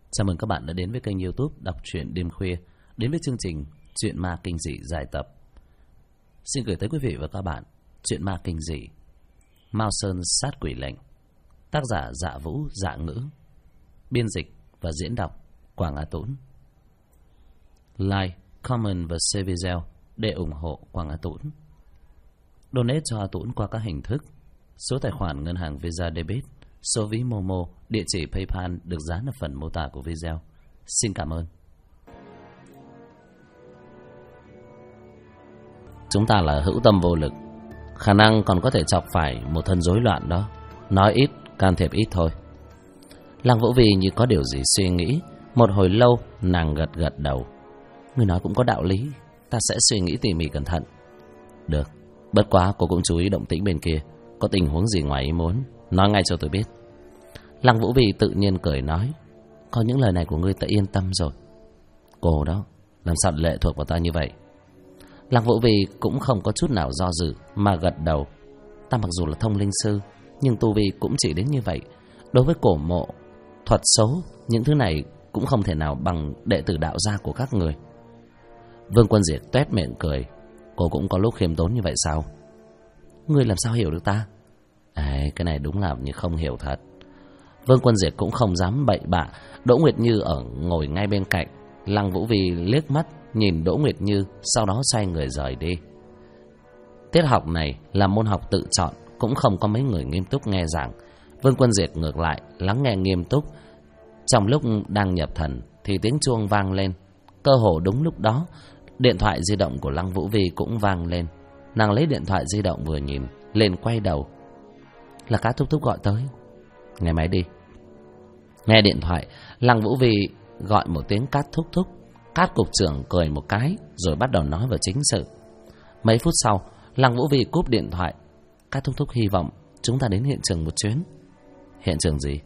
Chào mừng các bạn đã đến với kênh YouTube Đọc truyện đêm khuya, đến với chương trình Truyện ma kinh dị dài tập. Xin gửi tới quý vị và các bạn truyện ma kinh dị Mao Sơn sát quỷ lệnh, tác giả Dạ Vũ Dạ Ngữ, biên dịch và diễn đọc Quảng Á Tũng. Like, comment và share video để ủng hộ Quảng Á Tũng. Donate cho A Tũng qua các hình thức: số tài khoản ngân hàng Visa Debit, số ví Momo, địa chỉ PayPal được dán ở phần mô tả của video. Xin cảm ơn. Chúng ta là hữu tâm vô lực, khả năng còn có thể chọc phải một thân rối loạn đó. Nói ít, can thiệp ít thôi. Lăng Vũ Vi như có điều gì suy nghĩ. Một hồi lâu, nàng gật gật đầu. Người nói cũng có đạo lý, ta sẽ suy nghĩ tỉ mỉ cẩn thận. Được, bất quá cô cũng chú ý động tĩnh bên kia. Có tình huống gì ngoài ý muốn, nói ngay cho tôi biết. Lăng Vũ Vi tự nhiên cười nói, có những lời này của ngươi ta yên tâm rồi. Cô đó, làm sao lệ thuộc vào ta như vậy? Lăng Vũ Vi cũng không có chút nào do dự mà gật đầu. Ta mặc dù là thông linh sư, nhưng tu vi cũng chỉ đến như vậy. Đối với cổ mộ, thuật số, những thứ này cũng không thể nào bằng đệ tử đạo gia của các người. Vương Quân Diệt toét miệng cười. Cô cũng có lúc khiêm tốn như vậy sao? Ngươi làm sao hiểu được ta? Cái này đúng là như không hiểu thật. Vương Quân Diệt cũng không dám bậy bạ. Đỗ Nguyệt Như ở ngồi ngay bên cạnh. Lăng Vũ Vi liếc mắt nhìn Đỗ Nguyệt Như, sau đó xoay người rời đi. Tiết học này là môn học tự chọn, cũng không có mấy người nghiêm túc nghe giảng. Vương Quân Diệt ngược lại lắng nghe nghiêm túc. Trong lúc đang nhập thần thì tiếng chuông vang lên. Cơ hồ đúng lúc đó, điện thoại di động của Lăng Vũ Vi cũng vang lên. Nàng lấy điện thoại di động vừa nhìn, liền quay đầu. Là Cát Thúc Thúc gọi tới. Nghe máy đi. Nghe điện thoại, Lăng Vũ Vi gọi một tiếng Cát Thúc Thúc. Cát cục trưởng cười một cái rồi bắt đầu nói vào chính sự. Mấy phút sau, Lăng Vũ Vi cúp điện thoại. Cát Thúc Thúc hy vọng chúng ta đến hiện trường một chuyến. Hiện trường gì?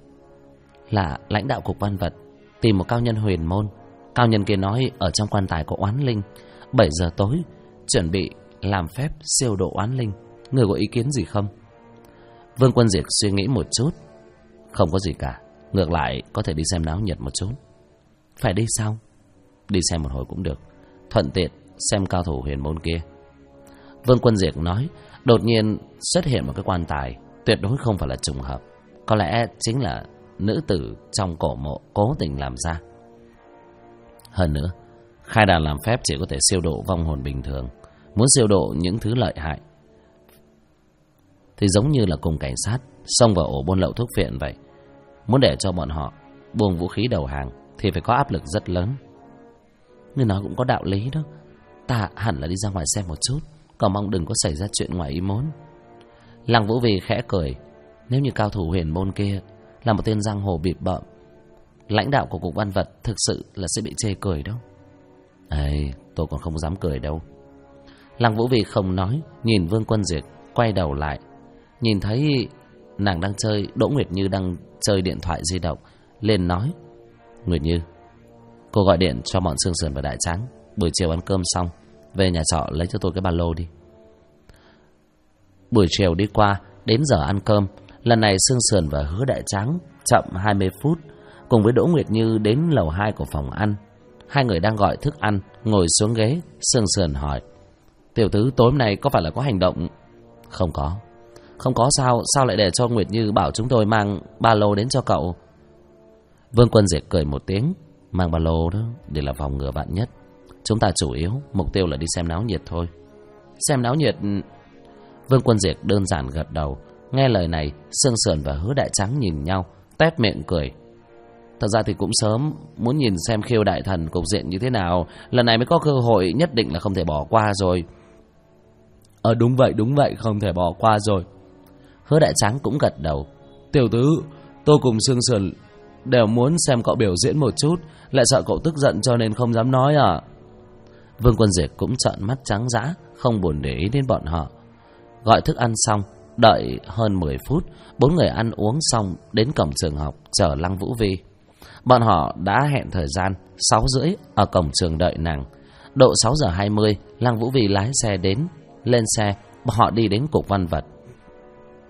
Là lãnh đạo cục văn vật tìm một cao nhân huyền môn. Cao nhân kia nói ở trong quan tài có oán linh. 7 giờ tối chuẩn bị làm phép siêu độ oán linh. Người có ý kiến gì không? Vương Quân Diệt suy nghĩ một chút. Không có gì cả, ngược lại có thể đi xem náo nhiệt một chút. Phải đi sao? Đi xem một hồi cũng được, thuận tiện xem cao thủ huyền môn kia. Vương Quân Diệt nói. Đột nhiên xuất hiện một cái quan tài, tuyệt đối không phải là trùng hợp. Có lẽ chính là nữ tử trong cổ mộ cố tình làm ra. Hơn nữa, khai đàn làm phép chỉ có thể siêu độ vong hồn bình thường. Muốn siêu độ những thứ lợi hại thì giống như là cùng cảnh sát xông vào ổ buôn lậu thuốc phiện vậy. Muốn để cho bọn họ buông vũ khí đầu hàng thì phải có áp lực rất lớn. Người nói cũng có đạo lý đó. Ta hẳn là đi ra ngoài xem một chút, còn mong đừng có xảy ra chuyện ngoài ý muốn. Lăng Vũ Vi khẽ cười. Nếu như cao thủ huyền môn kia là một tên giang hồ bịp bợm, lãnh đạo của cục văn vật, thực sự là sẽ bị chê cười đâu. Tôi còn không dám cười đâu. Lăng Vũ Vi không nói, nhìn Vương Quân Diệt, quay đầu lại. Nhìn thấy nàng đang chơi, Đỗ Nguyệt Như đang chơi điện thoại di động, liền nói. Nguyệt Như, cô gọi điện cho bọn Sương Sườn và Đại Tráng, buổi chiều ăn cơm xong về nhà trọ lấy cho tôi cái ba lô đi. Buổi chiều đi qua, đến giờ ăn cơm, lần này Sương Sườn và Hứa Đại Tráng chậm 20 phút, cùng với Đỗ Nguyệt Như đến lầu 2 của phòng ăn. Hai người đang gọi thức ăn, ngồi xuống ghế. Sương Sườn hỏi, tiểu tứ tối hôm nay có phải là có hành động? Không có. Không có sao? Sao lại để cho Nguyệt Như bảo chúng tôi mang ba lô đến cho cậu? Vương Quân Diệt cười một tiếng. Mang ba lô đó để là phòng ngừa vạn nhất. Chúng ta chủ yếu mục tiêu là đi xem náo nhiệt thôi. Xem náo nhiệt? Vương Quân Diệt đơn giản gật đầu. Nghe lời này, Sương Sườn và Hứa Đại Tráng nhìn nhau, tét miệng cười. Thật ra thì cũng sớm, muốn nhìn xem Khiêu Đại Thần cục diện như thế nào. Lần này mới có cơ hội, nhất định là không thể bỏ qua rồi. Đúng vậy, không thể bỏ qua rồi. Hứa Đại Tráng cũng gật đầu. Tiểu tứ, tôi cùng Sương Sườn đều muốn xem cậu biểu diễn một chút, lại sợ cậu tức giận cho nên không dám nói à? Vương Quân Diệt cũng trợn mắt trắng dã, không buồn để ý đến bọn họ. Gọi thức ăn xong, đợi hơn 10 phút, 4 người ăn uống xong đến cổng trường học chờ Lăng Vũ Vi. Bọn họ đã hẹn thời gian 6:30 ở cổng trường đợi nàng. Độ 6:20, Lăng Vũ Vi lái xe đến. Lên xe, họ đi đến cục văn vật.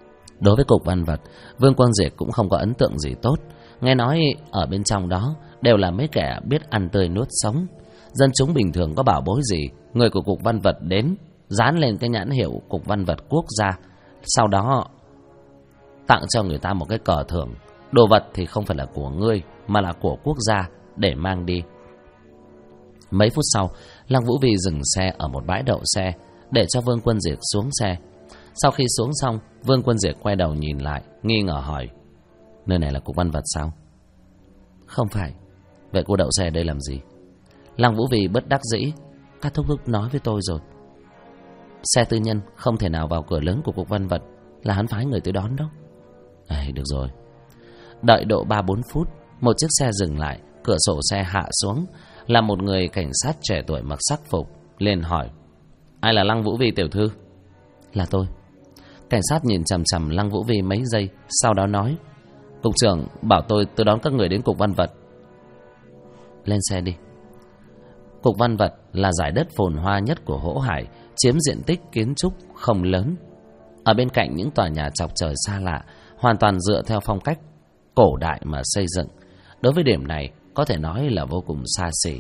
Đối với cục văn vật, Vương Quân Diệt cũng không có ấn tượng gì tốt. Nghe nói ở bên trong đó đều là mấy kẻ biết ăn tươi nuốt sống. Dân chúng bình thường có bảo bối gì, người của cục văn vật đến dán lên cái nhãn hiệu cục văn vật quốc gia, sau đó tặng cho người ta một cái cờ thưởng. Đồ vật thì không phải là của ngươi, mà là của quốc gia, để mang đi. Mấy phút sau, Lăng Vũ Vi dừng xe ở một bãi đậu xe để cho Vương Quân Diệt xuống xe. Sau khi xuống xong, Vương Quân Diệt quay đầu nhìn lại, nghi ngờ hỏi: nơi này là cục văn vật sao? Không phải. Vậy cô đậu xe đây làm gì? Lăng Vũ Vi bất đắc dĩ: các thúc thúc nói với tôi rồi, xe tư nhân không thể nào vào cửa lớn của cục văn vật, là hắn phái người tới đón đó. Được rồi. Đợi độ 3-4 phút, một chiếc xe dừng lại, cửa sổ xe hạ xuống, là một người cảnh sát trẻ tuổi mặc sắc phục, liền hỏi: ai là Lăng Vũ Vi tiểu thư? Là tôi. Cảnh sát nhìn chằm chằm Lăng Vũ Vi mấy giây, sau đó nói: cục trưởng bảo tôi đón các người đến cục văn vật. Lên xe đi. Cục văn vật là giải đất phồn hoa nhất của Hỗ Hải, chiếm diện tích kiến trúc không lớn. Ở bên cạnh những tòa nhà chọc trời xa lạ, hoàn toàn dựa theo phong cách cổ đại mà xây dựng. Đối với điểm này, có thể nói là vô cùng xa xỉ.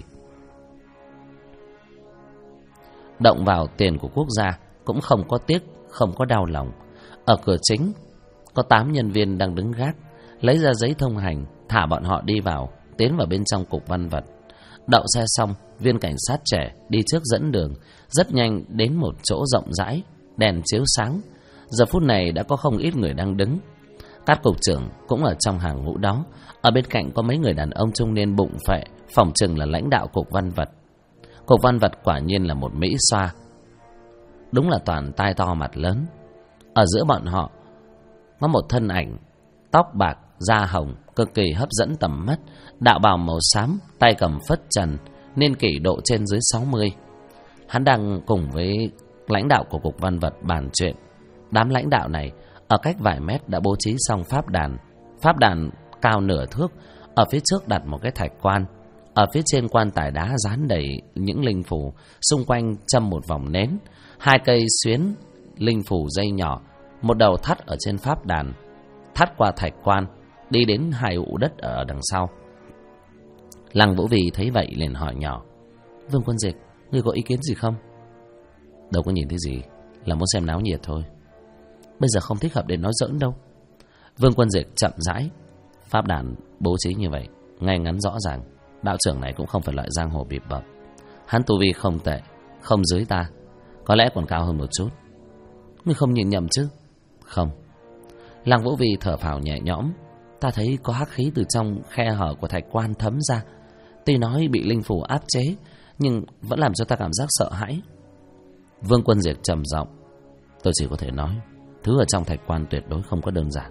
Động vào tiền của quốc gia cũng không có tiếc, không có đau lòng. Ở cửa chính có 8 nhân viên đang đứng gác, lấy ra giấy thông hành, thả bọn họ đi vào, tiến vào bên trong cục văn vật. Đậu xe xong, viên cảnh sát trẻ đi trước dẫn đường, rất nhanh đến một chỗ rộng rãi, đèn chiếu sáng. Giờ phút này đã có không ít người đang đứng. Các cục trưởng cũng ở trong hàng ngũ đó. Ở bên cạnh có mấy người đàn ông trung niên bụng phệ, phỏng chừng là lãnh đạo cục văn vật. Cục văn vật quả nhiên là một mỹ xoa, đúng là toàn tai to mặt lớn. Ở giữa bọn họ có một thân ảnh, tóc bạc, da hồng, cực kỳ hấp dẫn tầm mắt, đạo bào màu xám, tay cầm phất trần, niên kỷ độ trên dưới 60. Hắn đang cùng với lãnh đạo của cục văn vật bàn chuyện. Đám lãnh đạo này ở cách vài mét đã bố trí xong pháp đàn. Pháp đàn cao nửa thước, ở phía trước đặt một cái thạch quan. Ở phía trên quan tài đá dán đầy những linh phù, xung quanh châm một vòng nến, 2 cây xuyến linh phù dây nhỏ, một đầu thắt ở trên pháp đàn, thắt qua thạch quan, đi đến 2 ụ đất ở đằng sau. Lăng Vũ Vi thấy vậy liền hỏi nhỏ: Vương Quân Diệt, ngươi có ý kiến gì không? Đâu có nhìn thấy gì, là muốn xem náo nhiệt thôi. Bây giờ không thích hợp để nói giỡn đâu. Vương Quân Diệt chậm rãi: pháp đàn bố trí như vậy, ngay ngắn rõ ràng. Đạo trưởng này cũng không phải loại giang hồ bịp bợm. Hắn tu vi không tệ, không dưới ta, có lẽ còn cao hơn một chút. Ngươi không nhìn nhầm chứ? Không. Lăng Vũ Vi thở phào nhẹ nhõm: ta thấy có hắc khí từ trong khe hở của thạch quan thấm ra. Tuy nói bị linh phủ áp chế, nhưng vẫn làm cho ta cảm giác sợ hãi. Vương Quân Diệt trầm giọng: tôi chỉ có thể nói, thứ ở trong thạch quan tuyệt đối không có đơn giản.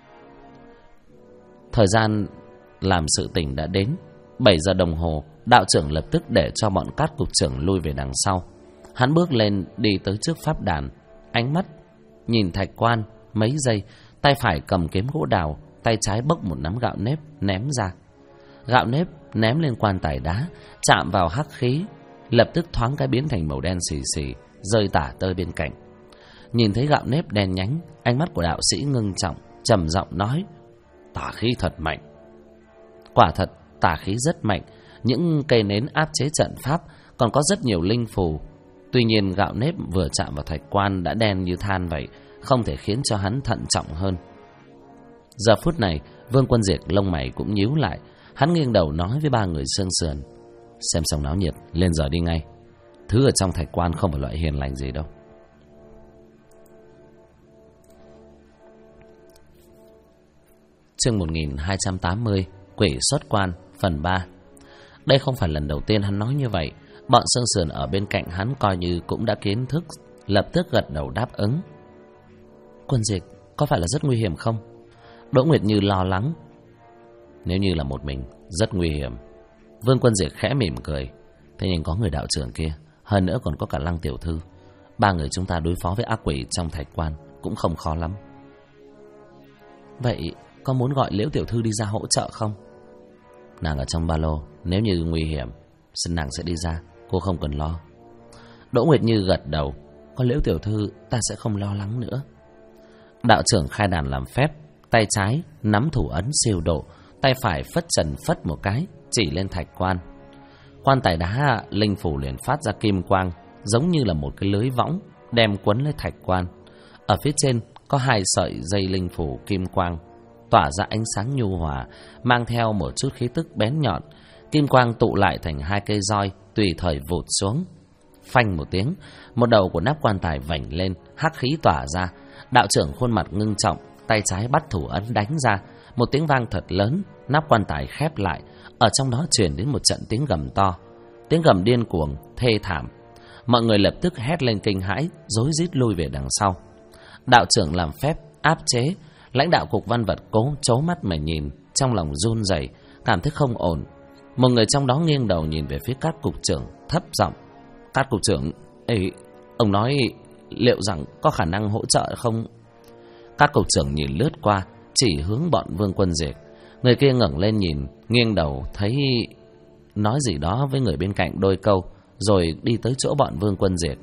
Thời gian làm sự tình đã đến. 7 giờ đồng hồ, đạo trưởng lập tức để cho bọn các cục trưởng lui về đằng sau. Hắn bước lên đi tới trước pháp đàn, ánh mắt nhìn thạch quan mấy giây, tay phải cầm kiếm gỗ đào, tay trái bốc một nắm gạo nếp ném ra. Gạo nếp ném lên quan tài đá, chạm vào hắc khí, lập tức thoáng cái biến thành màu đen xì xì, rơi tả tơi bên cạnh. Nhìn thấy gạo nếp đen nhánh, ánh mắt của đạo sĩ ngưng trọng, trầm giọng nói: tà khí thật mạnh. Quả thật, tà khí rất mạnh. Những cây nến áp chế trận pháp, còn có rất nhiều linh phù. Tuy nhiên gạo nếp vừa chạm vào thạch quan đã đen như than vậy, không thể khiến cho hắn thận trọng hơn. Giờ phút này, Vương Quân Diệt lông mày cũng nhíu lại. Hắn nghiêng đầu nói với 3 người xương sườn: xem xong náo nhiệt, lên giờ đi ngay. Thứ ở trong thạch quan không phải loại hiền lành gì đâu. Chương 1280, Quỷ xuất quan, phần 3. Đây không phải lần đầu tiên hắn nói như vậy. Bọn xương sườn ở bên cạnh hắn coi như cũng đã kiến thức, lập tức gật đầu đáp ứng. Quân Diệt, có phải là rất nguy hiểm không? Đỗ Nguyệt Như lo lắng. Nếu như là một mình, rất nguy hiểm. Vương Quân Diệt khẽ mỉm cười. Thế nhưng có người đạo trưởng kia, hơn nữa còn có cả Lăng tiểu thư, 3 người chúng ta đối phó với ác quỷ trong thạch quan cũng không khó lắm. Vậy có muốn gọi Liễu tiểu thư đi ra hỗ trợ không? Nàng ở trong ba lô, nếu như nguy hiểm, nàng sẽ đi ra, cô không cần lo. Đỗ Nguyệt Như gật đầu. Có Liễu tiểu thư, ta sẽ không lo lắng nữa. Đạo trưởng khai đàn làm phép, tay trái nắm thủ ấn siêu độ, tay phải phất trần phất một cái chỉ lên thạch quan. Quan tài đá linh phủ liền phát ra kim quang, giống như là một cái lưới võng đem quấn lấy thạch quan. Ở phía trên có 2 sợi dây linh phủ kim quang tỏa ra ánh sáng nhu hòa, mang theo một chút khí tức bén nhọn. Kim quang tụ lại thành 2 cây roi tùy thời vụt xuống. Phanh một tiếng, một đầu của nắp quan tài vảnh lên, hắc khí tỏa ra. Đạo trưởng khuôn mặt ngưng trọng, tay trái bắt thủ ấn đánh ra. Một tiếng vang thật lớn, nắp quan tài khép lại. Ở trong đó truyền đến một trận tiếng gầm to, tiếng gầm điên cuồng, thê thảm. Mọi người lập tức hét lên kinh hãi, rối rít lui về đằng sau. Đạo trưởng làm phép áp chế. Lãnh đạo cục văn vật cố chố mắt mà nhìn, trong lòng run rẩy, cảm thấy không ổn. Một người trong đó nghiêng đầu nhìn về phía Cát cục trưởng, thấp giọng: "Cát cục trưởng, ông nói liệu rằng có khả năng hỗ trợ không?" Cát cục trưởng nhìn lướt qua, chỉ hướng bọn Vương Quân Diệt. Người kia ngẩng lên nhìn, nghiêng đầu thấy nói gì đó với người bên cạnh đôi câu, rồi đi tới chỗ bọn Vương Quân Diệt.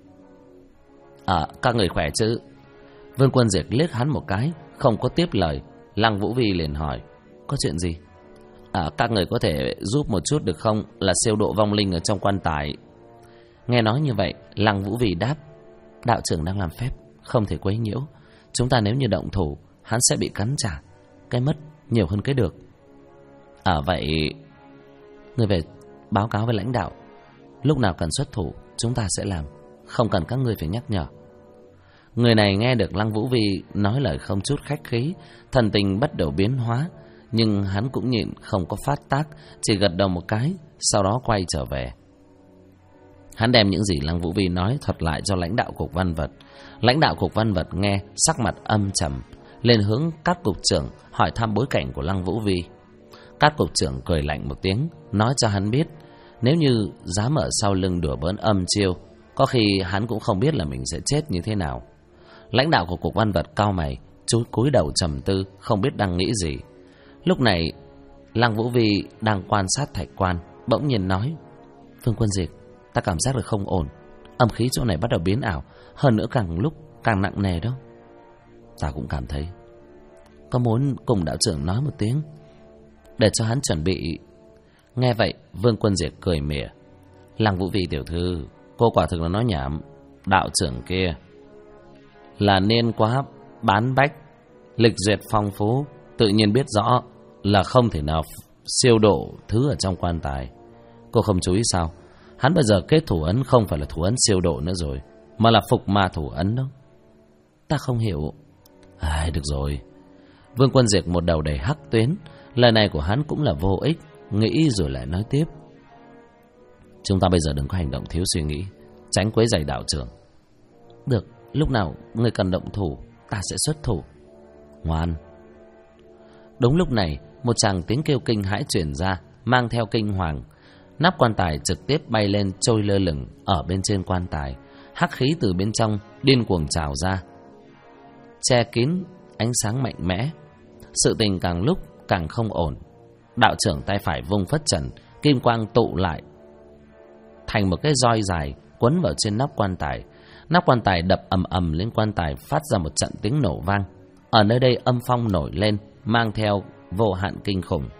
Các người khỏe chứ?" Vương Quân Diệt liếc hắn một cái, không có tiếp lời. Lăng Vũ Vi liền hỏi: "Có chuyện gì?" "Các người có thể giúp một chút được không? Là siêu độ vong linh ở trong quan tài." Nghe nói như vậy, Lăng Vũ Vi đáp: "Đạo trưởng đang làm phép, không thể quấy nhiễu. Chúng ta nếu như động thủ, hắn sẽ bị cắn trả. Cái mất nhiều hơn cái được." Vậy người về báo cáo với lãnh đạo, lúc nào cần xuất thủ chúng ta sẽ làm, không cần các ngươi phải nhắc nhở." Người này nghe được Lăng Vũ Vi nói lời không chút khách khí, thần tình bắt đầu biến hóa, nhưng hắn cũng nhịn không có phát tác, chỉ gật đầu một cái, sau đó quay trở về. Hắn đem những gì Lăng Vũ Vi nói thuật lại cho lãnh đạo cục văn vật. Lãnh đạo cục văn vật nghe, sắc mặt âm trầm, lên hướng Cát cục trưởng hỏi thăm bối cảnh của Lăng Vũ Vi. Cát cục trưởng cười lạnh một tiếng, nói cho hắn biết nếu như dám ở sau lưng đùa bỡn âm chiêu, có khi hắn cũng không biết là mình sẽ chết như thế nào. Lãnh đạo của cục văn vật cau mày, chú cúi đầu trầm tư, không biết đang nghĩ gì. Lúc này Lăng Vũ Vi đang quan sát thạch quan, bỗng nhiên nói: "Vương Quân Diệt, ta cảm giác được không ổn. Âm khí chỗ này bắt đầu biến ảo, hơn nữa càng lúc càng nặng nề đó." "Ta cũng cảm thấy. Có muốn cùng đạo trưởng nói một tiếng để cho hắn chuẩn bị?" Nghe vậy, Vương Quân Diệt cười mỉa: "Lăng Vũ Vi tiểu thư, cô quả thực là nói nhảm. Đạo trưởng kia là niên quá bán bách, lịch duyệt phong phú, tự nhiên biết rõ là không thể nào siêu độ thứ ở trong quan tài. Cô không chú ý sao? Hắn bây giờ kết thủ ấn không phải là thủ ấn siêu độ nữa rồi, mà là phục ma thủ ấn đó." "Ta không hiểu." Được rồi." Vương Quân Diệt một đầu đầy hắc tuyến, lời này của hắn cũng là vô ích, nghĩ rồi lại nói tiếp: "Chúng ta bây giờ đừng có hành động thiếu suy nghĩ, tránh quấy rầy đạo trưởng." "Được, lúc nào người cần động thủ, ta sẽ xuất thủ." "Ngoan." Đúng lúc này, một tràng tiếng kêu kinh hãi truyền ra, mang theo kinh hoàng. Nắp quan tài trực tiếp bay lên, trôi lơ lửng ở bên trên quan tài. Hắc khí từ bên trong điên cuồng trào ra, che kín ánh sáng mạnh mẽ. Sự tình càng lúc càng không ổn. Đạo trưởng tay phải vung phất trần, kim quang tụ lại thành một cái roi dài quấn vào trên nắp quan tài. Nắp quan tài đập ầm ầm lên quan tài, phát ra một trận tiếng nổ vang. Ở nơi đây âm phong nổi lên, mang theo vô hạn kinh khủng.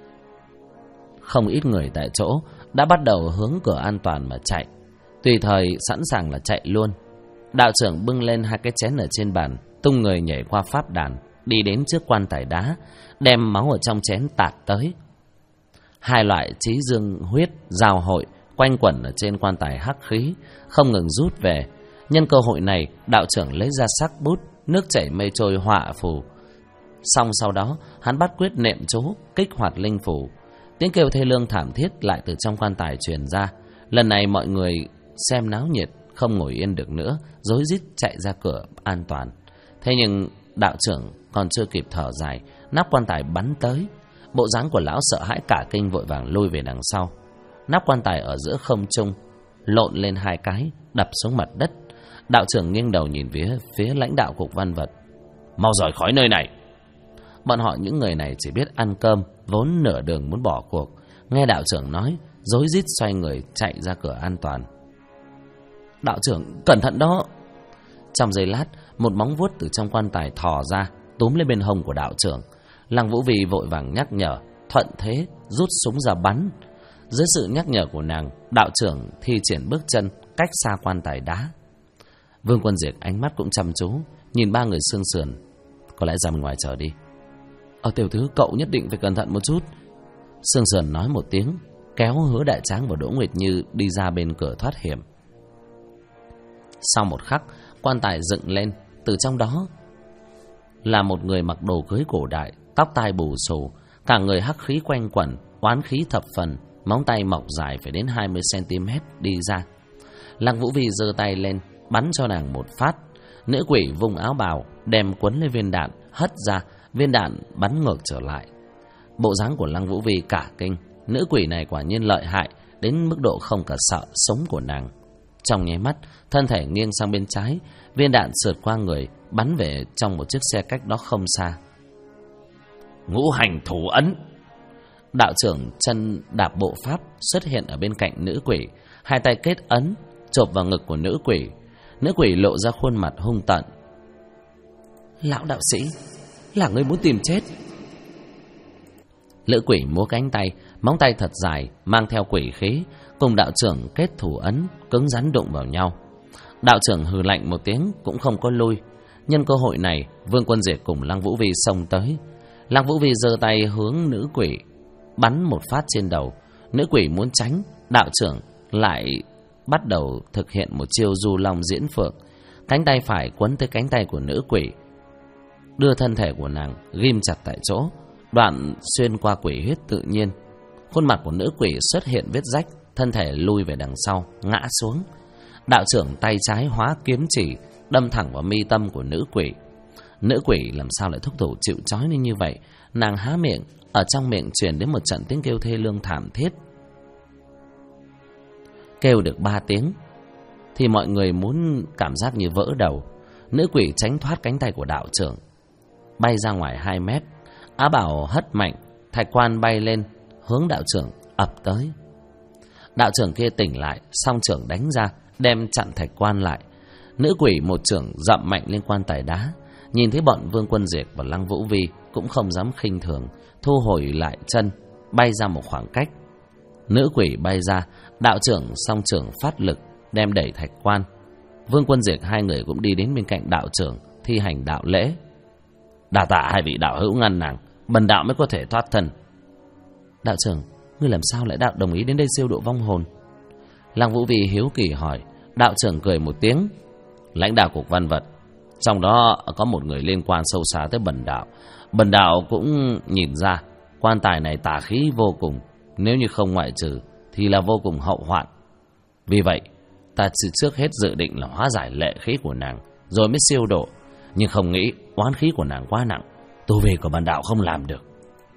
Không ít người tại chỗ đã bắt đầu hướng cửa an toàn mà chạy, tùy thời sẵn sàng là chạy luôn. Đạo trưởng bưng lên 2 cái chén ở trên bàn, tung người nhảy qua pháp đàn, đi đến trước quan tài đá, đem máu ở trong chén tạt tới. 2 loại chí dương huyết giao hội quanh quẩn ở trên quan tài, hắc khí không ngừng rút về. Nhân cơ hội này, đạo trưởng lấy ra sắc bút, nước chảy mây trôi họa phù. Xong sau đó, hắn bắt quyết nệm chú, kích hoạt linh phù. Tiếng kêu thê lương thảm thiết lại từ trong quan tài truyền ra. Lần này mọi người xem náo nhiệt, không ngồi yên được nữa, rối rít chạy ra cửa an toàn. Thế nhưng đạo trưởng còn chưa kịp thở dài, nắp quan tài bắn tới. Bộ dáng của lão sợ hãi cả kinh, vội vàng lui về đằng sau. Nắp quan tài ở giữa không trung lộn lên 2 cái, đập xuống mặt đất. Đạo trưởng nghiêng đầu nhìn phía lãnh đạo cục văn vật: "Mau rời khỏi nơi này." Bọn họ những người này chỉ biết ăn cơm, vốn nửa đường muốn bỏ cuộc. Nghe đạo trưởng nói, rối rít xoay người chạy ra cửa an toàn. "Đạo trưởng cẩn thận đó." Trong giây lát, một móng vuốt từ trong quan tài thò ra, túm lên bên hông của đạo trưởng. Lăng Vũ Vi vội vàng nhắc nhở, thuận thế rút súng ra bắn. Dưới sự nhắc nhở của nàng, đạo trưởng thi triển bước chân cách xa quan tài đá. Vương Quân Diệt ánh mắt cũng chăm chú nhìn ba người xương sườn. Có lẽ ra bên ngoài chờ đi. Tiểu thứ, cậu nhất định phải cẩn thận một chút. Xương sườn nói một tiếng, kéo Hứa Đại Tráng và Đỗ Nguyệt Như đi ra bên cửa thoát hiểm. Sau một khắc, quan tài dựng lên, từ trong đó là một người mặc đồ cưới cổ đại, tóc tai bù xù, cả người hắc khí quanh quẩn, oán khí thập phần, móng tay mọc dài phải đến 20 cm đi ra. Lăng Vũ Vi giơ tay lên, bắn cho nàng một phát. Nữ quỷ vùng áo bào, đem quấn lên viên đạn, hất ra, viên đạn bắn ngược trở lại. Bộ dáng của Lăng Vũ Vi cả kinh, nữ quỷ này quả nhiên lợi hại đến mức độ không cả sợ sống của nàng. Trong nháy mắt, thân thể nghiêng sang bên trái, viên đạn sượt qua người, bắn về trong một chiếc xe cách đó không xa. Ngũ hành thủ ấn. Đạo trưởng chân đạp bộ pháp xuất hiện ở bên cạnh nữ quỷ, hai tay kết ấn chộp vào ngực của nữ quỷ. Nữ quỷ lộ ra khuôn mặt hung tợn. Lão đạo sĩ, là ngươi muốn tìm chết? Nữ quỷ múa cánh tay, móng tay thật dài mang theo quỷ khí, cùng đạo trưởng kết thủ ấn, cứng rắn đụng vào nhau. Đạo trưởng hừ lạnh một tiếng cũng không có lui. Nhân cơ hội này, Vương Quân Diệt cùng Lăng Vũ Vi xông tới. Lăng Vũ Vi giơ tay hướng nữ quỷ, bắn một phát trên đầu. Nữ quỷ muốn tránh, đạo trưởng lại bắt đầu thực hiện một chiêu du long diễn phượng. Cánh tay phải quấn tới cánh tay của nữ quỷ, đưa thân thể của nàng ghim chặt tại chỗ, đoạn xuyên qua quỷ huyết tự nhiên. Khuôn mặt của nữ quỷ xuất hiện vết rách, thân thể lui về đằng sau, ngã xuống. Đạo trưởng tay trái hóa kiếm chỉ, đâm thẳng vào mi tâm của nữ quỷ. Nữ quỷ làm sao lại thúc thủ chịu trói nên như vậy? Nàng há miệng, ở trong miệng truyền đến một trận tiếng kêu thê lương thảm thiết. Kêu được 3 tiếng thì mọi người muốn cảm giác như vỡ đầu. Nữ quỷ tránh thoát cánh tay của đạo trưởng, bay ra ngoài 2 mét. Á bảo hất mạnh, thạch quan bay lên, hướng đạo trưởng ập tới. Đạo trưởng kia tỉnh lại, song trưởng đánh ra, đem chặn thạch quan lại. Nữ quỷ một trưởng dậm mạnh lên quan tài đá. Nhìn thấy bọn Vương Quân Diệt và Lăng Vũ Vi cũng không dám khinh thường, thu hồi lại chân, bay ra một khoảng cách. Nữ quỷ bay ra, đạo trưởng song trưởng phát lực, đem đẩy thạch quan. Vương Quân Diệt hai người cũng đi đến bên cạnh đạo trưởng, thi hành đạo lễ. Đa tạ hai vị đạo hữu ngăn nàng, bần đạo mới có thể thoát thân. Đạo trưởng, ngươi làm sao lại đồng ý đến đây siêu độ vong hồn? Lăng Vũ Vi hiếu kỳ hỏi. Đạo trưởng cười một tiếng. Lãnh đạo cục văn vật, trong đó có một người liên quan sâu xa tới bần đạo. Bần đạo cũng nhìn ra quan tài này tà khí vô cùng, nếu như không ngoại trừ thì là vô cùng hậu hoạn. Vì vậy ta trước hết dự định là hóa giải lệ khí của nàng rồi mới siêu độ, nhưng không nghĩ oán khí của nàng quá nặng, tu vi của bần đạo không làm được.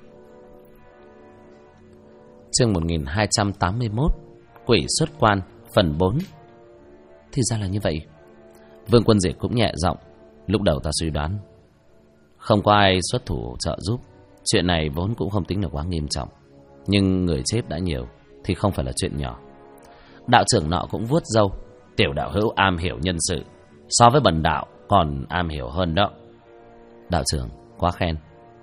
Chương 1281, Quỷ xuất quan, phần 4. Thì ra là như vậy. Vương Quân Diệt cũng nhẹ giọng. Lúc đầu ta suy đoán không có ai xuất thủ trợ giúp, chuyện này vốn cũng không tính là quá nghiêm trọng, nhưng người chết đã nhiều thì không phải là chuyện nhỏ. Đạo trưởng nọ cũng vuốt râu. Tiểu đạo hữu am hiểu nhân sự, so với bần đạo còn am hiểu hơn đó. Đạo trưởng quá khen.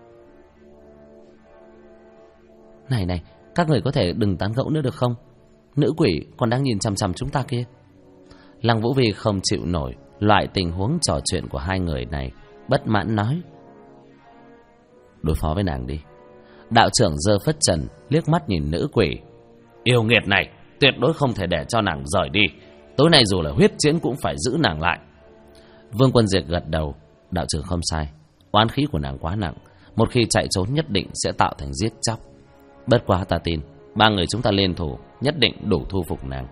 Này, các người có thể đừng tán gẫu nữa được không? Nữ quỷ còn đang nhìn chằm chằm chúng ta kia. Lăng Vũ Vi không chịu nổi loại tình huống trò chuyện của hai người này, bất mãn nói. Đối phó với nàng đi. Đạo trưởng giơ phất trần liếc mắt nhìn nữ quỷ. Yêu nghiệt này, tuyệt đối không thể để cho nàng rời đi. Tối nay dù là huyết chiến cũng phải giữ nàng lại. Vương Quân Diệt gật đầu. Đạo trưởng không sai, oán khí của nàng quá nặng, một khi chạy trốn nhất định sẽ tạo thành giết chóc. Bất quá ta tin 3 người chúng ta liên thủ nhất định đủ thu phục nàng.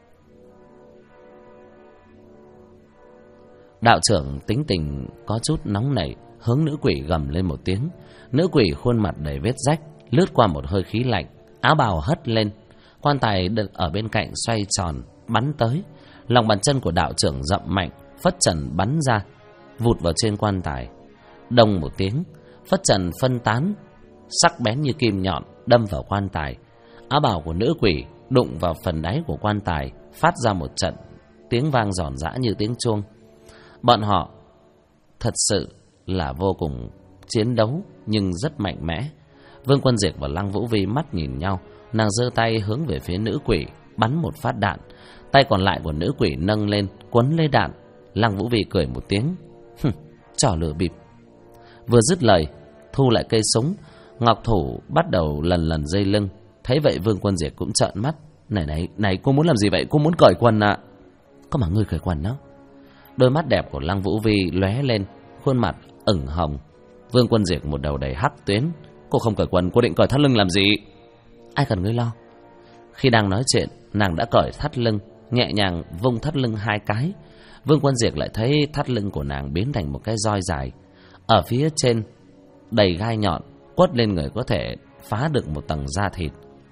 Đạo trưởng tính tình có chút nóng nảy, hướng nữ quỷ gầm lên một tiếng. Nữ quỷ khuôn mặt đầy vết rách, lướt qua một hơi khí lạnh, áo bào hất lên. Quan tài ở bên cạnh xoay tròn bắn tới. Lòng bàn chân của đạo trưởng dậm mạnh, phất trần bắn ra, vụt vào trên quan tài. Đùng một tiếng, phất trần phân tán, sắc bén như kim nhọn đâm vào quan tài. Áo bào của nữ quỷ đụng vào phần đáy của quan tài, phát ra một trận tiếng vang giòn giã như tiếng chuông. Bọn họ thật sự là vô cùng chiến đấu nhưng rất mạnh mẽ. Vương Quân Diệt và Lăng Vũ Vi mắt nhìn nhau, nàng giơ tay hướng về phía nữ quỷ, bắn một phát đạn. Tay còn lại của nữ quỷ nâng lên, quấn lấy đạn. Lăng Vũ Vi cười một tiếng, trò lửa bịp. Vừa dứt lời, thu lại cây súng, ngọc thủ bắt đầu lần dây lưng. Thấy vậy Vương Quân Diệt cũng trợn mắt. Này, cô muốn làm gì vậy? Cô muốn cởi quần à? Có mà ngươi cởi quần đó. Đôi mắt đẹp của Lăng Vũ Vi lóe lên, khuôn mặt ửng hồng. Vương Quân Diệt một đầu đầy hắc tuyến. Cô không cởi quần, cô định cởi thắt lưng làm gì? Ai cần ngươi lo. Khi đang nói chuyện, nàng đã cởi thắt lưng, nhẹ nhàng vung thắt lưng 2 cái. Vương Quân Diệt lại thấy thắt lưng của nàng biến thành một cái roi dài, ở phía trên đầy gai nhọn, quất lên người có thể phá được một tầng da thịt.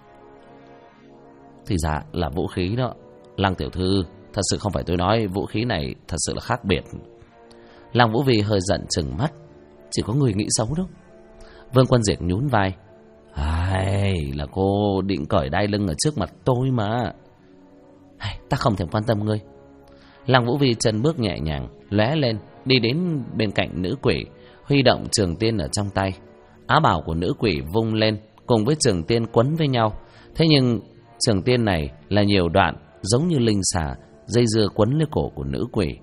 Thì ra là vũ khí đó. Lăng tiểu thư, thật sự không phải tôi nói, vũ khí này thật sự là khác biệt. Lăng Vũ Vi hơi giận trừng mắt. Chỉ có người nghĩ xấu đâu. Vương Quân Diệt nhún vai. Là cô định cởi đai lưng ở trước mặt tôi mà. Ta không thèm quan tâm ngươi. Lăng Vũ Vi chân bước nhẹ nhàng, lóe lên, đi đến bên cạnh nữ quỷ, huy động trường tiên ở trong tay. Áo bào của nữ quỷ vung lên, cùng với trường tiên quấn với nhau. Thế nhưng trường tiên này là nhiều đoạn, giống như linh xà, dây dưa quấn lấy cổ của nữ quỷ.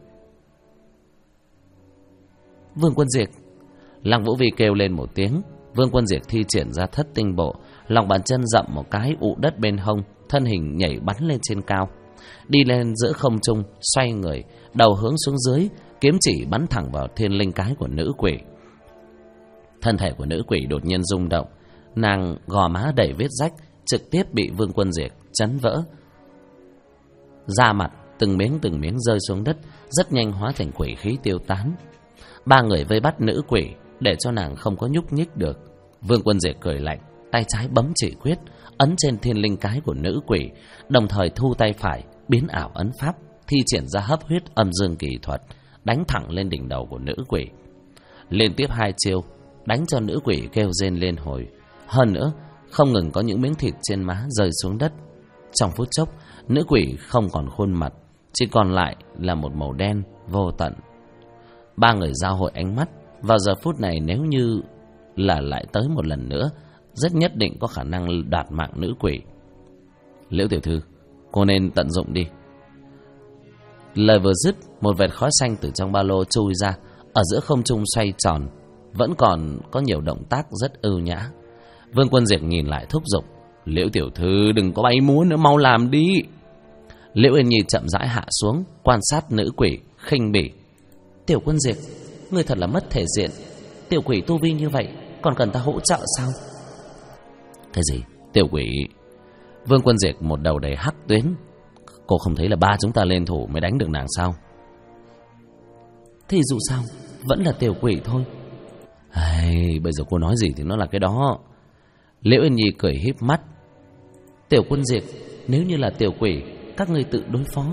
Vương Quân Diệt. Lăng Vũ Vi kêu lên một tiếng. Vương Quân Diệt thi triển ra thất tinh bộ, lòng bàn chân dậm một cái ụ đất bên hông, thân hình nhảy bắn lên trên cao, đi lên giữa không trung, xoay người, đầu hướng xuống dưới, kiếm chỉ bắn thẳng vào thiên linh cái của nữ quỷ. Thân thể của nữ quỷ đột nhiên rung động, nàng gò má đầy vết rách, trực tiếp bị Vương Quân Diệt chấn vỡ. Da mặt từng miếng rơi xuống đất, rất nhanh hóa thành quỷ khí tiêu tán. 3 người vây bắt nữ quỷ để cho nàng không có nhúc nhích được. Vương Quân Diệt cười lạnh, tay trái bấm chỉ quyết, ấn trên thiên linh cái của nữ quỷ, đồng thời thu tay phải, biến ảo ấn pháp, thi triển ra hấp huyết âm dương kỳ thuật, đánh thẳng lên đỉnh đầu của nữ quỷ. Liên tiếp 2 chiêu, đánh cho nữ quỷ kêu rên lên hồi. Hơn nữa, không ngừng có những miếng thịt trên má rơi xuống đất. Trong phút chốc, nữ quỷ không còn khuôn mặt, chỉ còn lại là một màu đen vô tận. 3 người giao hội ánh mắt. Vào giờ phút này, nếu như là lại tới một lần nữa, rất nhất định có khả năng đoạt mạng nữ quỷ. Liễu tiểu thư, cô nên tận dụng đi. Lời vừa dứt, một vệt khói xanh từ trong ba lô chui ra, ở giữa không trung xoay tròn, vẫn còn có nhiều động tác rất ưu nhã. Vương Quân Diệt nhìn lại thúc giục, Liễu tiểu thư đừng có bay múa nữa, mau làm đi. Liễu Yên Nhi chậm rãi hạ xuống, quan sát nữ quỷ, khinh bỉ. Tiểu Quân Diệt, ngươi thật là mất thể diện. Tiểu quỷ tu vi như vậy, còn cần ta hỗ trợ sao? Cái gì? Tiểu quỷ? Vương Quân Diệt một đầu đầy hắc tuyến. Cô không thấy là 3 chúng ta lên thủ mới đánh được nàng sao? Thì dù sao, vẫn là tiểu quỷ thôi. Bây giờ cô nói gì thì nó là cái đó. Liễu Yên Nhi cười híp mắt. Tiểu Quân Diệt, nếu như là tiểu quỷ, các ngươi tự đối phó.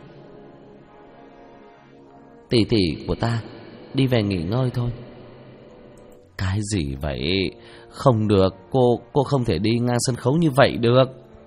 Tỷ tỷ của ta đi về nghỉ ngơi thôi. Cái gì vậy? Không được, cô không thể đi ngang sân khấu như vậy được.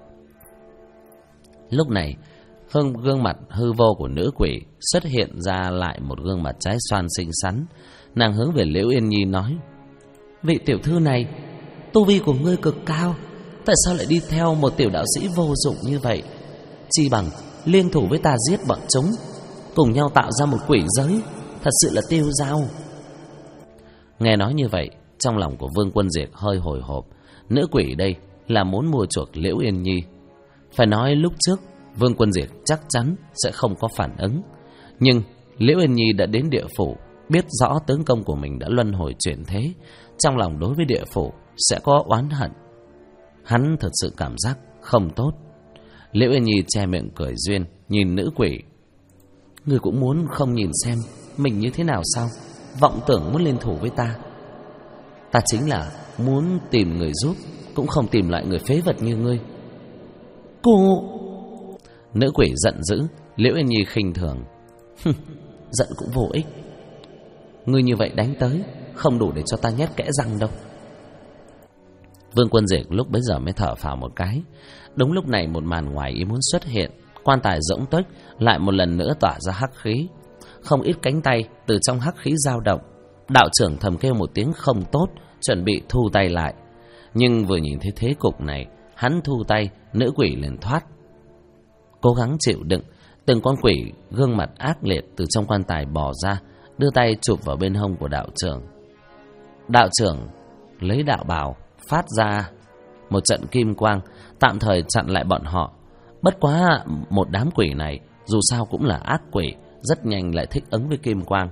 Lúc này, gương mặt hư vô của nữ quỷ xuất hiện ra lại một gương mặt trái xoan xinh xắn. Nàng hướng về Liễu Yên Nhi nói, vị tiểu thư này, tu vi của ngươi cực cao, tại sao lại đi theo một tiểu đạo sĩ vô dụng như vậy? Chi bằng liên thủ với ta giết bọn chúng, cùng nhau tạo ra một quỷ giới, thật sự là tiêu dao. Nghe nói như vậy, trong lòng của Vương Quân Diệt hơi hồi hộp. Nữ quỷ đây là muốn mua chuộc Liễu Yên Nhi. Phải nói lúc trước Vương Quân Diệt chắc chắn sẽ không có phản ứng, nhưng Liễu Yên Nhi đã đến địa phủ, biết rõ tướng công của mình đã luân hồi chuyển thế, trong lòng đối với địa phủ sẽ có oán hận. Hắn thật sự cảm giác không tốt. Liễu Yên Nhi che miệng cười duyên, nhìn nữ quỷ. Ngươi cũng muốn không nhìn xem mình như thế nào sao? Vọng tưởng muốn liên thủ với ta. Ta chính là muốn tìm người giúp, cũng không tìm lại người phế vật như ngươi. Cô! Nữ quỷ giận dữ. Liễu Yên Nhi khinh thường. Giận cũng vô ích. Ngươi như vậy đánh tới, không đủ để cho ta nhét kẽ răng đâu. Vương Quân Diệt lúc bấy giờ mới thở phào một cái. Đúng lúc này một màn ngoài ý muốn xuất hiện. Quan tài rỗng tuếch lại một lần nữa tỏa ra hắc khí. không ít cánh tay từ trong hắc khí dao động. Đạo trưởng thầm kêu một tiếng không tốt, chuẩn bị thu tay lại. Nhưng vừa nhìn thấy thế cục này, hắn thu tay, nữ quỷ liền thoát. Cố gắng chịu đựng, từng con quỷ gương mặt ác liệt từ trong quan tài bò ra, đưa tay chụp vào bên hông của đạo trưởng. Đạo trưởng lấy đạo bào phát ra một trận kim quang, tạm thời chặn lại bọn họ. Bất quá một đám quỷ này dù sao cũng là ác quỷ, rất nhanh lại thích ứng với kim quang.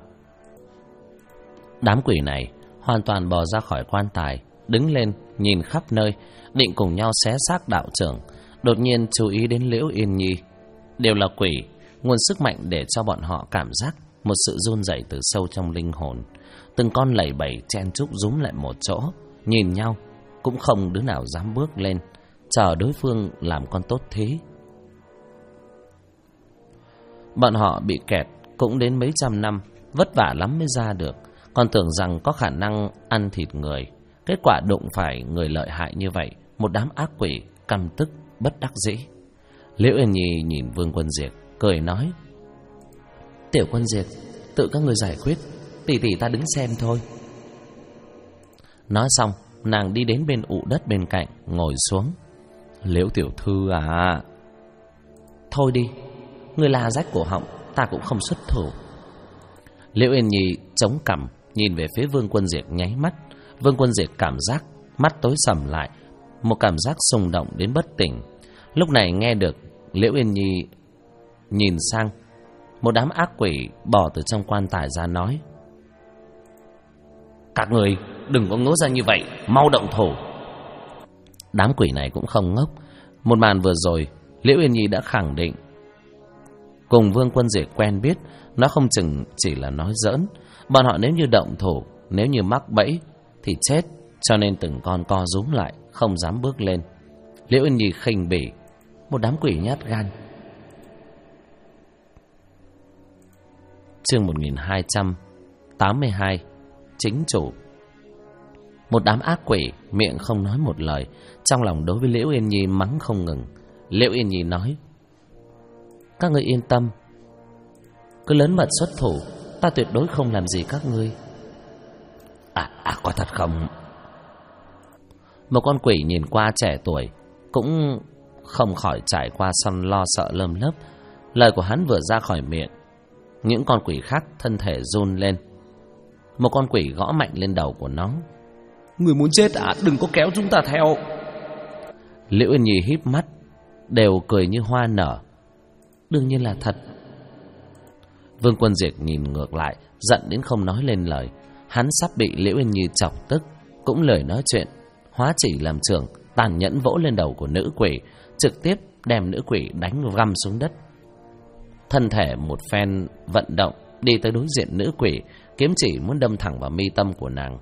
Đám quỷ này hoàn toàn bò ra khỏi quan tài, đứng lên nhìn khắp nơi, định cùng nhau xé xác đạo trưởng. Đột nhiên chú ý đến Liễu Yên Nhi. Đều là quỷ, nguồn sức mạnh để cho bọn họ cảm giác một sự run rẩy từ sâu trong linh hồn. Từng con lầy bầy chen chúc rúm lại một chỗ, nhìn nhau cũng không đứa nào dám bước lên, chờ đối phương làm con tốt thế. Bọn họ bị kẹt cũng đến mấy trăm năm, vất vả lắm mới ra được, còn tưởng rằng có khả năng ăn thịt người. Kết quả đụng phải người lợi hại như vậy, một đám ác quỷ căm tức bất đắc dĩ. Liễu Yên Nhi nhìn Vương Quân Diệt, cười nói: Tiểu Quân Diệt, tự các người giải quyết, tỷ tỷ ta đứng xem thôi. Nói xong, nàng đi đến bên ụ đất bên cạnh, ngồi xuống. Liễu tiểu thư à, thôi đi, người là rách cổ họng, ta cũng không xuất thủ. Liễu Yên Nhi chống cằm nhìn về phía Vương Quân Diệt nháy mắt. Vương Quân Diệt cảm giác mắt tối sầm lại, một cảm giác xung động đến bất tỉnh. Lúc này nghe được Liễu Yên Nhi nhìn sang, một đám ác quỷ bò từ trong quan tài ra nói: Các người đừng có ngớ ra như vậy, mau động thủ. Đám quỷ này cũng không ngốc. Một màn vừa rồi Liễu Yên Nhi đã khẳng định cùng Vương Quân Diệt quen biết, nó không chừng chỉ là nói giỡn. Bọn họ nếu như động thủ, nếu như mắc bẫy thì chết, cho nên từng con co rúm lại, không dám bước lên. Liễu Yên Nhi khinh bỉ: Một đám quỷ nhát gan. Chương 1282. Chính chủ. Một đám ác quỷ miệng không nói một lời, trong lòng đối với Liễu Yên Nhi mắng không ngừng. Liễu Yên Nhi nói: Các ngươi yên tâm, cứ lớn mật xuất thủ, ta tuyệt đối không làm gì các ngươi. Có thật không? Một con quỷ nhìn qua trẻ tuổi, cũng không khỏi trải qua săn lo sợ lơm lớp. Lời của hắn vừa ra khỏi miệng, những con quỷ khác thân thể run lên. Một con quỷ gõ mạnh lên đầu của nó: Người muốn chết à? Đừng có kéo chúng ta theo. Liễu Yên Nhi híp mắt, đều cười như hoa nở: Đương nhiên là thật. Vương Quân Diệt nhìn ngược lại, giận đến không nói lên lời. Hắn sắp bị Liễu Yên Nhi chọc tức, cũng lời nói chuyện, hóa chỉ làm trưởng, tàn nhẫn vỗ lên đầu của nữ quỷ, trực tiếp đem nữ quỷ đánh găm xuống đất. Thân thể một phen vận động, đi tới đối diện nữ quỷ, kiếm chỉ muốn đâm thẳng vào mi tâm của nàng.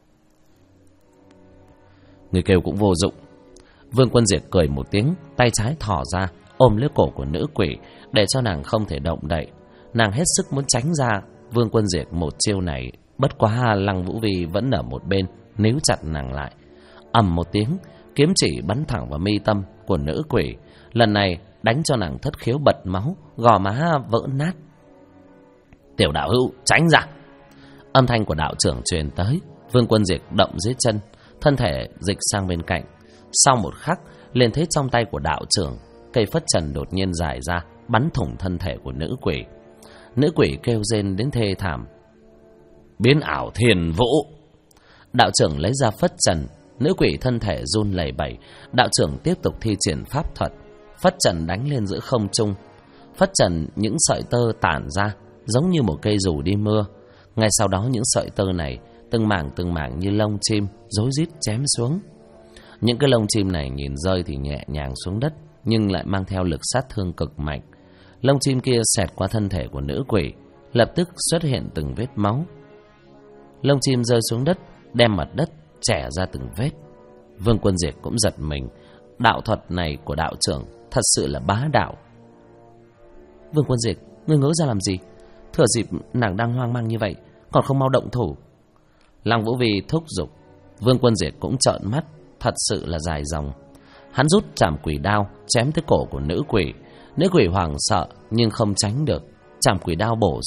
Người kêu cũng vô dụng. Vương Quân Diệt cười một tiếng, tay trái thỏ ra ôm lấy cổ của nữ quỷ, để cho nàng không thể động đậy. Nàng hết sức muốn tránh ra Vương Quân Diệt một chiêu này, bất quá Lăng Vũ Vi vẫn ở một bên níu chặt nàng lại. Ầm một tiếng, kiếm chỉ bắn thẳng vào mi tâm của nữ quỷ, lần này đánh cho nàng thất khiếu bật máu, gò má vỡ nát. Tiểu đạo hữu, tránh ra! Âm thanh của đạo trưởng truyền tới. Vương Quân Diệt động dưới chân, thân thể dịch sang bên cạnh. Sau một khắc, liền thấy trong tay của đạo trưởng, cây phất trần đột nhiên dài ra, bắn thủng thân thể của nữ quỷ. Nữ quỷ kêu rên đến thê thảm: Biến ảo thiền vũ! Đạo trưởng lấy ra phất trần, nữ quỷ thân thể run lẩy bẩy. Đạo trưởng tiếp tục thi triển pháp thuật, phất trần đánh lên giữa không trung. Phất trần những sợi tơ tản ra, giống như một cây dù đi mưa. Ngay sau đó những sợi tơ này từng mảng như lông chim rối rít chém xuống. Những cái lông chim này nhìn rơi thì nhẹ nhàng xuống đất, nhưng lại mang theo lực sát thương cực mạnh. Lông chim kia xẹt qua thân thể của nữ quỷ, lập tức xuất hiện từng vết máu. Lông chim rơi xuống đất, đem mặt đất chẻ ra từng vết. Vương Quân Diệt cũng giật mình. Đạo thuật này của đạo trưởng thật sự là bá đạo. Vương Quân Diệt, ngươi ngỡ ra làm gì? Thừa dịp nàng đang hoang mang như vậy, còn không mau động thủ. Lăng Vũ Vi thúc giục. Vương Quân Diệt cũng trợn mắt, thật sự là dài dòng. Hắn rút trảm quỷ đao chém tới cổ của nữ quỷ. Nữ quỷ hoảng sợ nhưng không tránh được. Trảm quỷ đao bổ xuống,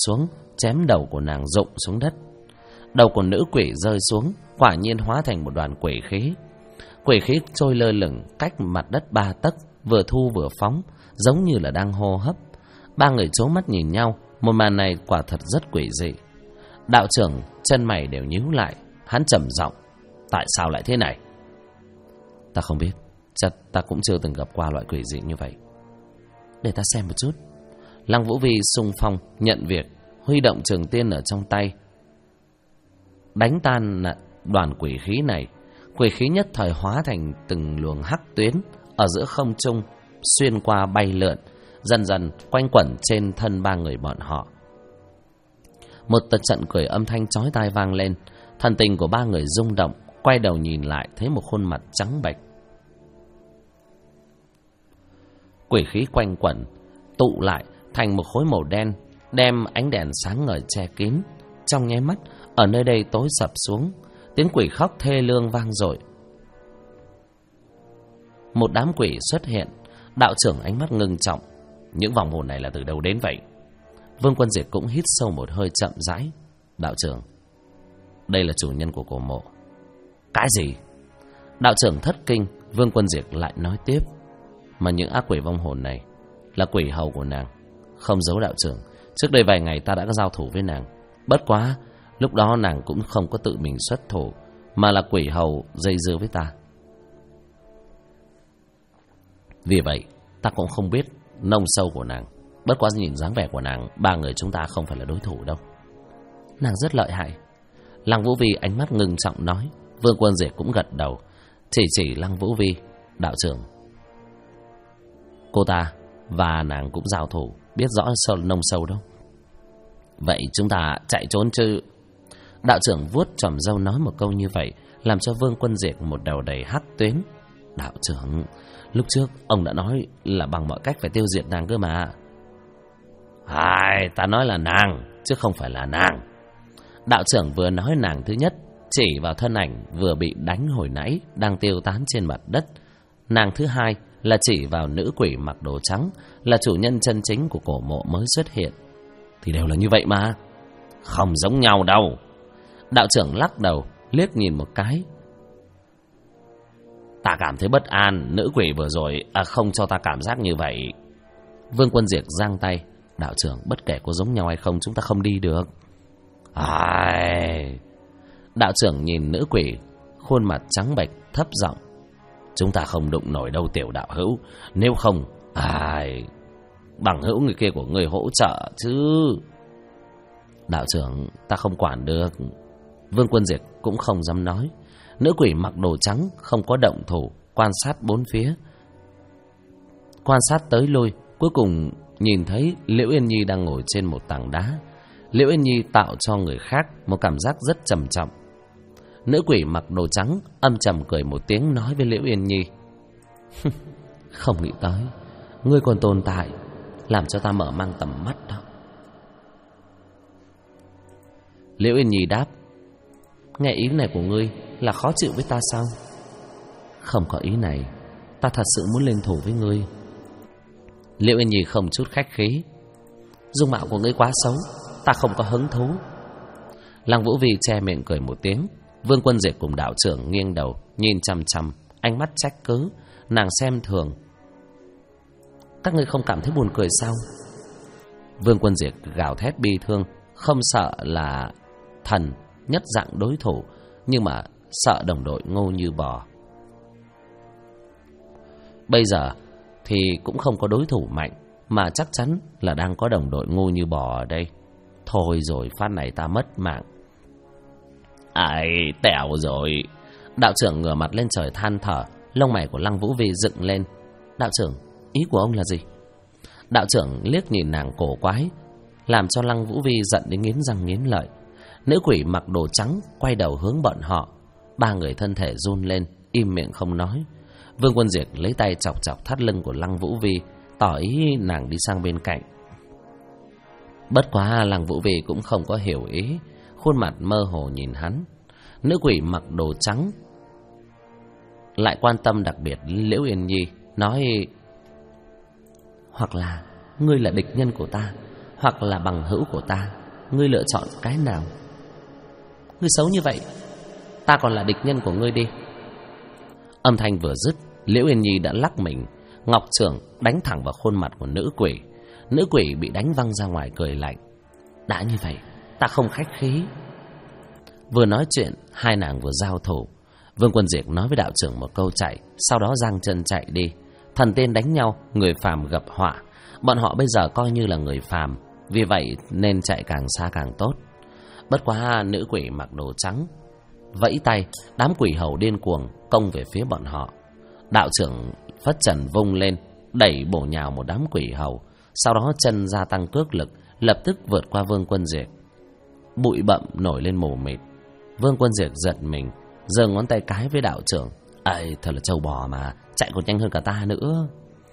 chém đầu của nàng rụng xuống đất. Đầu của nữ quỷ rơi xuống, quả nhiên hóa thành một đoàn quỷ khí. Quỷ khí trôi lơ lửng cách mặt đất 3 tấc, vừa thu vừa phóng, giống như là đang hô hấp. Ba người trố mắt nhìn nhau, một màn này quả thật rất quỷ dị. Đạo trưởng chân mày đều nhíu lại, hắn trầm giọng: tại sao lại thế này? Ta không biết, chắc ta cũng chưa từng gặp qua loại quỷ dị như vậy. Để ta xem một chút. Lăng Vũ Vi xung phong nhận việc, huy động trường tiên ở trong tay, đánh tan đoàn quỷ khí này. Quỷ khí nhất thời hóa thành từng luồng hắc tuyến ở giữa không trung, xuyên qua bay lượn, dần dần quanh quẩn trên thân ba người bọn họ. Một trận cười âm thanh chói tai vang lên, thần tình của ba người rung động, quay đầu nhìn lại thấy một khuôn mặt trắng bệch. Quỷ khí quanh quẩn tụ lại thành một khối màu đen, đem ánh đèn sáng ngời che kín. Trong nháy mắt, ở nơi đây tối sập xuống, tiếng quỷ khóc thê lương vang dội. Một đám quỷ xuất hiện. Đạo trưởng ánh mắt ngưng trọng: những vòng hồn này là từ đâu đến vậy? Vương Quân Diệt cũng hít sâu một hơi chậm rãi: đạo trưởng, đây là chủ nhân của cổ mộ. Cái gì? Đạo trưởng thất kinh. Vương Quân Diệt lại nói tiếp: mà những ác quỷ vong hồn này là quỷ hầu của nàng. Không giấu đạo trưởng, trước đây vài ngày ta đã có giao thủ với nàng. Bất quá lúc đó nàng cũng không có tự mình xuất thủ, mà là quỷ hầu dây dưa với ta. Vì vậy ta cũng không biết nông sâu của nàng. Bất quá nhìn dáng vẻ của nàng, ba người chúng ta không phải là đối thủ đâu. Nàng rất lợi hại. Lăng Vũ Vi ánh mắt ngưng trọng nói. Vương Quân Diệt cũng gật đầu, chỉ Lăng Vũ Vi: đạo trưởng, cô ta và nàng cũng giao thủ, biết rõ nông sâu đâu. Vậy chúng ta chạy trốn chứ? Đạo trưởng vuốt chòm râu nói một câu như vậy, làm cho Vương Quân Diệt một đầu đầy hắc tuyến. Đạo trưởng, lúc trước ông đã nói là bằng mọi cách phải tiêu diệt nàng cơ mà. Ta nói là nàng, chứ không phải là nàng. Đạo trưởng vừa nói nàng thứ nhất, chỉ vào thân ảnh vừa bị đánh hồi nãy đang tiêu tán trên mặt đất. Nàng thứ hai là chỉ vào nữ quỷ mặc đồ trắng, là chủ nhân chân chính của cổ mộ mới xuất hiện. Thì đều là như vậy mà. Không giống nhau đâu. Đạo trưởng lắc đầu, liếc nhìn một cái. Ta cảm thấy bất an, nữ quỷ vừa rồi không cho ta cảm giác như vậy. Vương Quân Diệt giang tay: đạo trưởng, bất kể có giống nhau hay không, chúng ta không đi được. Đạo trưởng nhìn nữ quỷ, khuôn mặt trắng bệch, thấp giọng: chúng ta không đụng nổi đâu tiểu đạo hữu. Nếu không, bằng hữu người kia của người hỗ trợ chứ. Đạo trưởng, ta không quản được. Vương Quân Diệt cũng không dám nói. Nữ quỷ mặc đồ trắng không có động thủ, quan sát bốn phía, quan sát tới lui, cuối cùng nhìn thấy Liễu Yên Nhi đang ngồi trên một tảng đá. Liễu Yên Nhi tạo cho người khác một cảm giác rất trầm trọng. Nữ quỷ mặc đồ trắng âm trầm cười một tiếng, nói với Liễu Yên Nhi: không nghĩ tới ngươi còn tồn tại, làm cho ta mở mang tầm mắt đó. Liễu Yên Nhi đáp: nghe ý này của ngươi là khó chịu với ta sao? Không có ý này, ta thật sự muốn lên thủ với ngươi. Liễu Yên Nhi không chút khách khí: dung mạo của ngươi quá xấu, ta không có hứng thú. Lăng Vũ Vi che miệng cười một tiếng. Vương Quân Diệt cùng đạo trưởng nghiêng đầu nhìn chằm chằm, ánh mắt trách cứ. Nàng xem thường: các ngươi không cảm thấy buồn cười sao? Vương Quân Diệt gào thét bi thương, không sợ là thần nhất dạng đối thủ, nhưng mà sợ đồng đội ngu như bò. Bây giờ thì cũng không có đối thủ mạnh, mà chắc chắn là đang có đồng đội ngu như bò ở đây. Thôi rồi, phát này ta mất mạng. Tẻo rồi. Đạo trưởng ngửa mặt lên trời than thở. Lông mày của Lăng Vũ Vi dựng lên. Đạo trưởng, ý của ông là gì? Đạo trưởng liếc nhìn nàng cổ quái, làm cho Lăng Vũ Vi giận đến nghiến răng nghiến lợi. Nữ quỷ mặc đồ trắng quay đầu hướng bọn họ. Ba người thân thể run lên, im miệng không nói. Vương Quân Diệt lấy tay chọc chọc thắt lưng của Lăng Vũ Vi, tỏ ý nàng đi sang bên cạnh. Bất quá Lăng Vũ Vi cũng không có hiểu ý, khuôn mặt mơ hồ nhìn hắn. Nữ quỷ mặc đồ trắng lại quan tâm đặc biệt Liễu Yên Nhi, nói: hoặc là ngươi là địch nhân của ta, hoặc là bằng hữu của ta. ngươi lựa chọn cái nào? Ngươi xấu như vậy, ta còn là địch nhân của ngươi đi. Âm thanh vừa dứt, Liễu Yên Nhi đã lắc mình, ngọc chưởng đánh thẳng vào khuôn mặt của nữ quỷ. Nữ quỷ bị đánh văng ra ngoài cười lạnh. Đã như vậy, ta không khách khí. Vừa nói chuyện, hai nàng vừa giao thủ. Vương Quân Diệt nói với đạo trưởng một câu chạy, sau đó giang chân chạy đi. Thần tiên đánh nhau, người phàm gặp họa. Bọn họ bây giờ coi như là người phàm, vì vậy nên chạy càng xa càng tốt. Bất quá nữ quỷ mặc đồ trắng vẫy tay, đám quỷ hầu điên cuồng công về phía bọn họ. Đạo trưởng phất trần vung lên, đẩy bổ nhào một đám quỷ hầu, sau đó chân gia tăng cước lực, lập tức vượt qua Vương Quân Diệt. Bụi bặm nổi lên mù mịt. Vương Quân Diệt giật mình, giơ ngón tay cái với đạo trưởng. Ây, thật là trâu bò mà, chạy còn nhanh hơn cả ta nữa.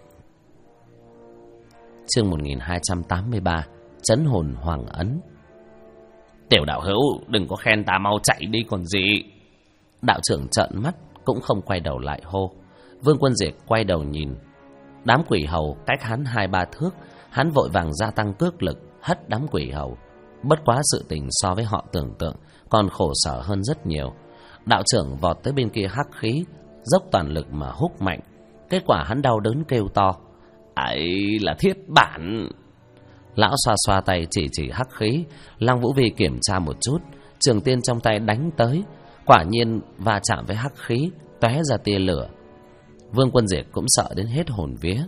Chương 1283, Trấn hồn Hoàng ấn. Tiểu đạo hữu, đừng có khen ta, mau chạy đi còn gì. Đạo trưởng trợn mắt, cũng không quay đầu lại hô. Vương Quân Diệt quay đầu nhìn đám quỷ hầu cách hắn 2-3 thước, hắn vội vàng gia tăng cước lực, hất đám quỷ hầu. Bất quá sự tình so với họ tưởng tượng còn khổ sở hơn rất nhiều. Đạo trưởng vọt tới bên kia hắc khí, dốc toàn lực mà húc mạnh. Kết quả hắn đau đớn kêu to. Ấy là thiết bản. Lão xoa xoa tay chỉ hắc khí. Lăng Vũ Vi kiểm tra một chút, trường tiên trong tay đánh tới, quả nhiên va chạm với hắc khí, tóe ra tia lửa. Vương Quân Diệt cũng sợ đến hết hồn vía.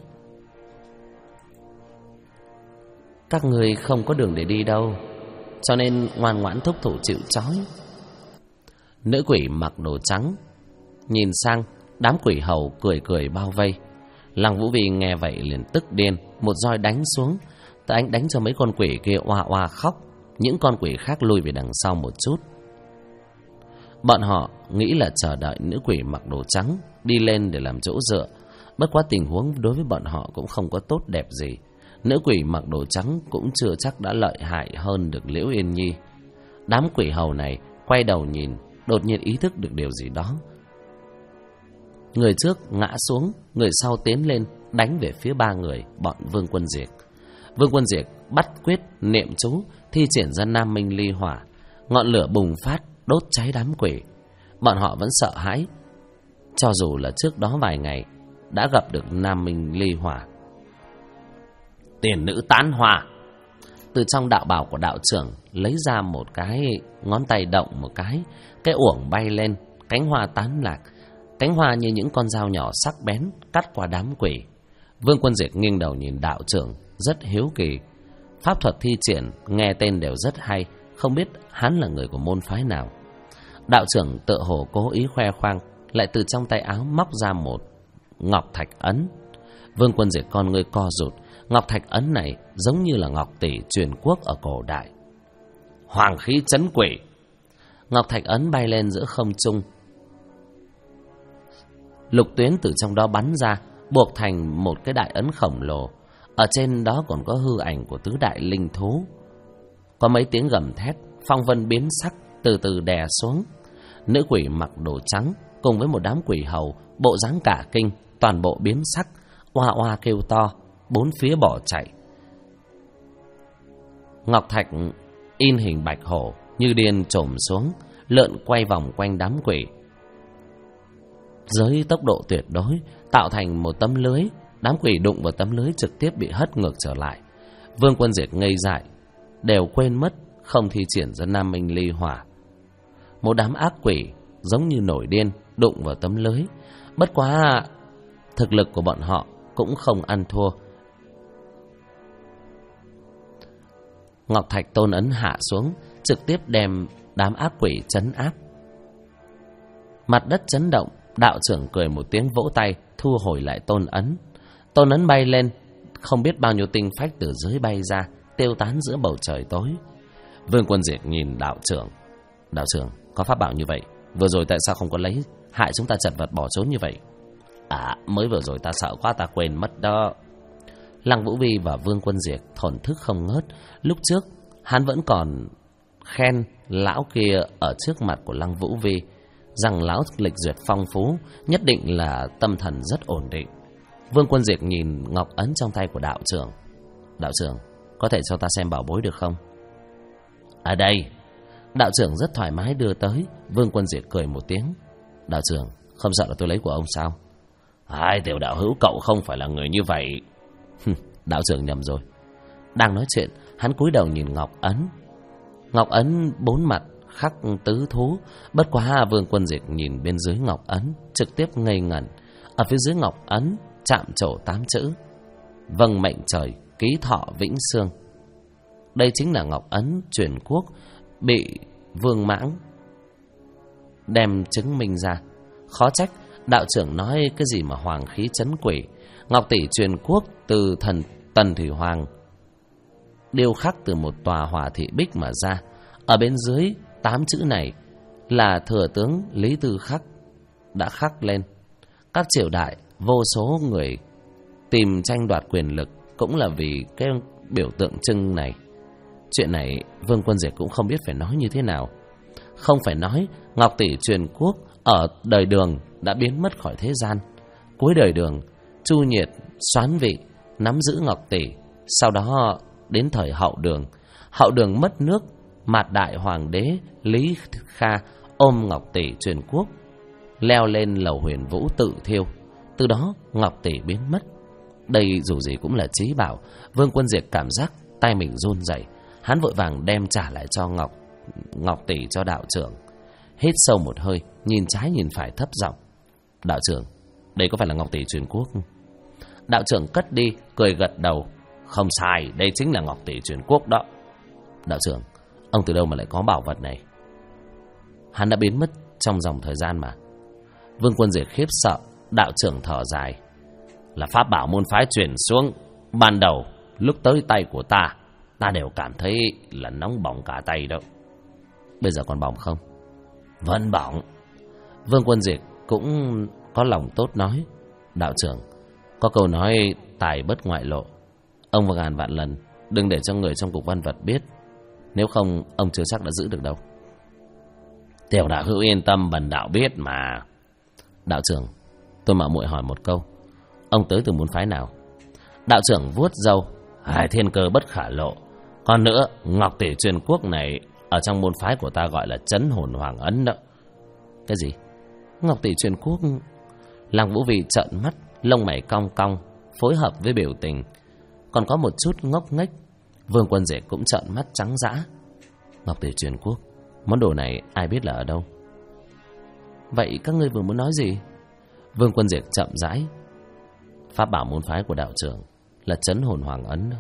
Các người không có đường để đi đâu, cho nên ngoan ngoãn thúc thủ chịu trói. Nữ quỷ mặc đồ trắng nhìn sang đám quỷ hầu cười cười bao vây. Lăng Vũ Vi nghe vậy liền tức điên, một roi đánh xuống. Anh đánh cho mấy con quỷ kia oa oa khóc. Những con quỷ khác lui về đằng sau một chút. Bọn họ nghĩ là chờ đợi nữ quỷ mặc đồ trắng đi lên để làm chỗ dựa. Bất quá tình huống đối với bọn họ cũng không có tốt đẹp gì. Nữ quỷ mặc đồ trắng cũng chưa chắc đã lợi hại hơn được Liễu Yên Nhi. Đám quỷ hầu này quay đầu nhìn, đột nhiên ý thức được điều gì đó. Người trước ngã xuống, người sau tiến lên đánh về phía ba người bọn Vương Quân Diệt. Vương Quân Diệt bắt quyết niệm chú, thi triển ra Nam Minh Ly Hỏa. Ngọn lửa bùng phát đốt cháy đám quỷ. Bọn họ vẫn sợ hãi, cho dù là trước đó vài ngày đã gặp được Nam Minh Ly Hỏa. Tiền nữ tán hỏa. Từ trong đạo bào của đạo trưởng lấy ra một cái ngón tay động một cái uổng bay lên, cánh hoa tán lạc. Cánh hoa như những con dao nhỏ sắc bén cắt qua đám quỷ. Vương Quân Diệt nghiêng đầu nhìn đạo trưởng, rất hiếu kỳ. Pháp thuật thi triển nghe tên đều rất hay, không biết hắn là người của môn phái nào. Đạo trưởng tựa hồ cố ý khoe khoang, lại từ trong tay áo móc ra một ngọc thạch ấn. Vương Quân Diệt con ngươi co rụt. Ngọc thạch ấn này giống như là ngọc tỷ truyền quốc ở cổ đại. Hoàng khí trấn quỷ. Ngọc thạch ấn bay lên giữa không trung, lục tuyến từ trong đó bắn ra, buộc thành một cái đại ấn khổng lồ. Ở trên đó còn có hư ảnh của tứ đại linh thú. Có mấy tiếng gầm thét, phong vân biến sắc, từ từ đè xuống. Nữ quỷ mặc đồ trắng cùng với một đám quỷ hầu, bộ dáng cả kinh, toàn bộ biến sắc, oa oa kêu to, bốn phía bỏ chạy. Ngọc thạch in hình bạch hổ như điên chồm xuống, lượn quay vòng quanh đám quỷ. Với tốc độ tuyệt đối, tạo thành một tấm lưới. Đám quỷ đụng vào tấm lưới trực tiếp bị hất ngược trở lại. Vương Quân Diệt ngây dại, đều quên mất không thi triển ra Nam Minh Ly Hỏa. Một đám ác quỷ giống như nổi điên đụng vào tấm lưới. Bất quá thực lực của bọn họ cũng không ăn thua. Ngọc thạch tôn ấn hạ xuống, trực tiếp đem đám ác quỷ trấn áp. Mặt đất chấn động. Đạo trưởng cười một tiếng vỗ tay, thu hồi lại tôn ấn. Tôn ấn bay lên, không biết bao nhiêu tinh phách từ dưới bay ra, tiêu tán giữa bầu trời tối. Vương Quân Diệt nhìn đạo trưởng. Đạo trưởng, có pháp bảo như vậy, vừa rồi tại sao không có lấy, hại chúng ta chật vật bỏ trốn như vậy? À, mới vừa rồi ta sợ quá ta quên mất đó. Lăng Vũ Vi và Vương Quân Diệt thổn thức không ngớt. Lúc trước hắn vẫn còn khen lão kia ở trước mặt của Lăng Vũ Vi rằng lão lịch duyệt phong phú, nhất định là tâm thần rất ổn định. Vương Quân Diệt nhìn ngọc ấn trong tay của đạo trưởng. Đạo trưởng, có thể cho ta xem bảo bối được không? Ở đây. Đạo trưởng rất thoải mái đưa tới. Vương Quân Diệt cười một tiếng. Đạo trưởng, không sợ là tôi lấy của ông sao? Tiểu đạo hữu, cậu không phải là người như vậy. Đạo trưởng nhầm rồi. Đang nói chuyện, hắn cúi đầu nhìn Ngọc Ấn. Ngọc Ấn bốn mặt khắc tứ thú. Bất quá Vương Quân Diệt nhìn bên dưới Ngọc Ấn, trực tiếp ngây ngẩn. Ở phía dưới Ngọc Ấn chạm trổ 8 chữ: vâng mệnh trời, ký thọ vĩnh xương. Đây chính là Ngọc Ấn truyền quốc bị Vương Mãng đem chứng minh ra. Khó trách đạo trưởng nói cái gì mà hoàng khí trấn quỷ. Ngọc tỷ truyền quốc từ thần Tần Thủy Hoàng điêu khắc từ một tòa hỏa thị bích mà ra. Ở bên dưới 8 chữ này là thừa tướng Lý Tư Khắc đã khắc lên. Các triều đại vô số người tìm tranh đoạt quyền lực cũng là vì cái biểu tượng trưng này. Chuyện này Vương Quân Diệt cũng không biết phải nói như thế nào. Không phải nói Ngọc tỷ truyền quốc ở đời Đường đã biến mất khỏi thế gian. Cuối đời Đường, Chu Nhiệt soán vị nắm giữ Ngọc tỷ. Sau đó đến thời Hậu Đường, Hậu Đường mất nước, Mạt Đại Hoàng đế Lý Kha ôm Ngọc tỷ truyền quốc leo lên lầu Huyền Vũ tự thiêu. Từ đó Ngọc tỷ biến mất. Đây dù gì cũng là chí bảo. Vương Quân Diệt cảm giác tay mình run rẩy. Hắn vội vàng đem trả lại cho Ngọc tỷ cho đạo trưởng. Hít sâu một hơi, nhìn trái nhìn phải thấp giọng: đạo trưởng, đây có phải là Ngọc tỷ truyền quốc? Đạo trưởng cất đi, cười gật đầu: không sai, đây chính là Ngọc tỷ truyền quốc đó. Đạo trưởng, ông từ đâu mà lại có bảo vật này? Hắn đã biến mất trong dòng thời gian mà. Vương Quân Diệt khiếp sợ. Đạo trưởng thở dài: là pháp bảo môn phái truyền xuống. Ban đầu lúc tới tay của ta đều cảm thấy là nóng bỏng cả tay đâu. Bây giờ còn bỏng không? Vẫn bỏng. Vương Quân Diệt cũng có lòng tốt nói: đạo trưởng, có câu nói tài bất ngoại lộ. Ông và ngàn vạn lần đừng để cho người trong cục văn vật biết, nếu không ông chưa chắc đã giữ được đâu. Tiểu đạo hữu yên tâm, bần đạo biết mà. Đạo trưởng, tôi mạo muội hỏi một câu, ông tới từ môn phái nào? Đạo trưởng vuốt râu: thiên cơ bất khả lộ. Còn nữa, Ngọc tỷ truyền quốc này ở trong môn phái của ta gọi là Trấn Hồn Hoàng Ấn đó. Cái gì? Ngọc tỷ truyền quốc? Lăng Vũ Vi trợn mắt, lông mày cong cong, phối hợp với biểu tình còn có một chút ngốc nghếch. Vương Quân Diệt cũng trợn mắt trắng dã. Ngọc tỷ truyền quốc, món đồ này ai biết là ở đâu? Vậy các ngươi vừa muốn nói gì? Vương Quân Diệt chậm rãi: pháp bảo môn phái của đạo trưởng là Trấn Hồn Hoàng Ấn.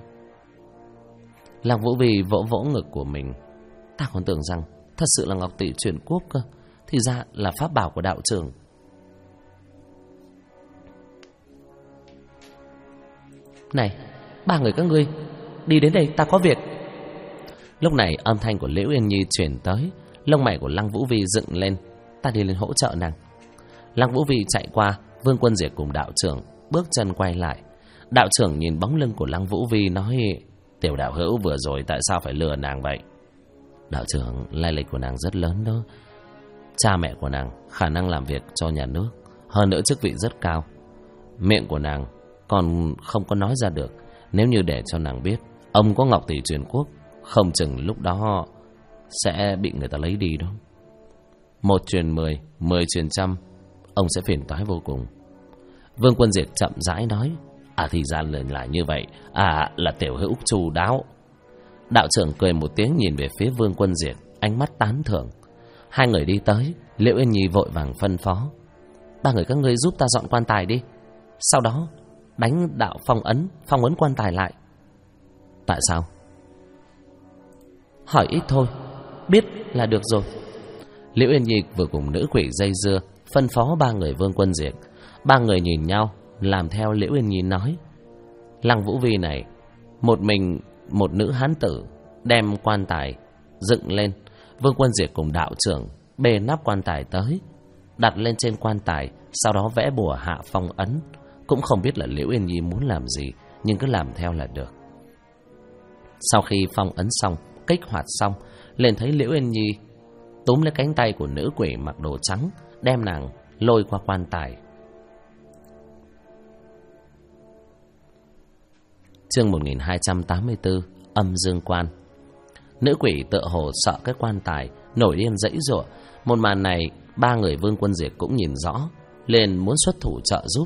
Lăng Vũ Vi vỗ vỗ ngực của mình: ta còn tưởng rằng thật sự là Ngọc tỷ truyền quốc cơ, thì ra là pháp bảo của đạo trưởng. Này, ba người các ngươi đi đến đây, ta có việc. Lúc này âm thanh của Liễu Yên Nhi truyền tới. Lông mày của Lăng Vũ Vi dựng lên: ta đi lên hỗ trợ nàng. Lăng Vũ Vi chạy qua. Vương Quân Diệt cùng đạo trưởng bước chân quay lại. Đạo trưởng nhìn bóng lưng của Lăng Vũ Vi nói: tiểu đạo hữu vừa rồi tại sao phải lừa nàng vậy? Đạo trưởng, lai lịch của nàng rất lớn đó. Cha mẹ của nàng khả năng làm việc cho nhà nước, hơn nữa chức vị rất cao. Miệng của nàng còn không có nói ra được. Nếu như để cho nàng biết ông có Ngọc tỷ truyền quốc, không chừng lúc đó sẽ bị người ta lấy đi đó. 1 truyền 10, 10 truyền trăm, ông sẽ phiền toái vô cùng. Vương Quân Diệt chậm rãi nói: thì ra là như vậy. Là tiểu hữu chu đáo. Đạo trưởng cười một tiếng nhìn về phía Vương Quân Diệt, ánh mắt tán thưởng. Hai người đi tới. Liễu Yên Nhi vội vàng phân phó: ba người các ngươi giúp ta dọn quan tài đi, sau đó đánh đạo phong ấn quan tài lại. Tại sao? Hỏi ít thôi, biết là được rồi. Liễu Yên Nhi vừa cùng nữ quỷ dây dưa, phân phó ba người Vương Quân Diệt. Ba người nhìn nhau, làm theo Liễu Yên Nhi nói. Lăng Vũ Vi này, một mình một nữ hán tử đem quan tài dựng lên. Vương Quân Diệt cùng đạo trưởng bê nắp quan tài tới, đặt lên trên quan tài, sau đó vẽ bùa hạ phong ấn. Cũng không biết là Liễu Yên Nhi muốn làm gì, nhưng cứ làm theo là được. Sau khi phong ấn xong, kích hoạt xong, liền thấy Liễu Yên Nhi túm lấy cánh tay của nữ quỷ mặc đồ trắng, đem nàng lôi qua quan tài. Chương 1284, Âm Dương Quan. Nữ quỷ tựa hồ sợ cái quan tài, nổi điên giãy giụa. Một màn này ba người Vương Quân Diệt cũng nhìn rõ, liền muốn xuất thủ trợ giúp.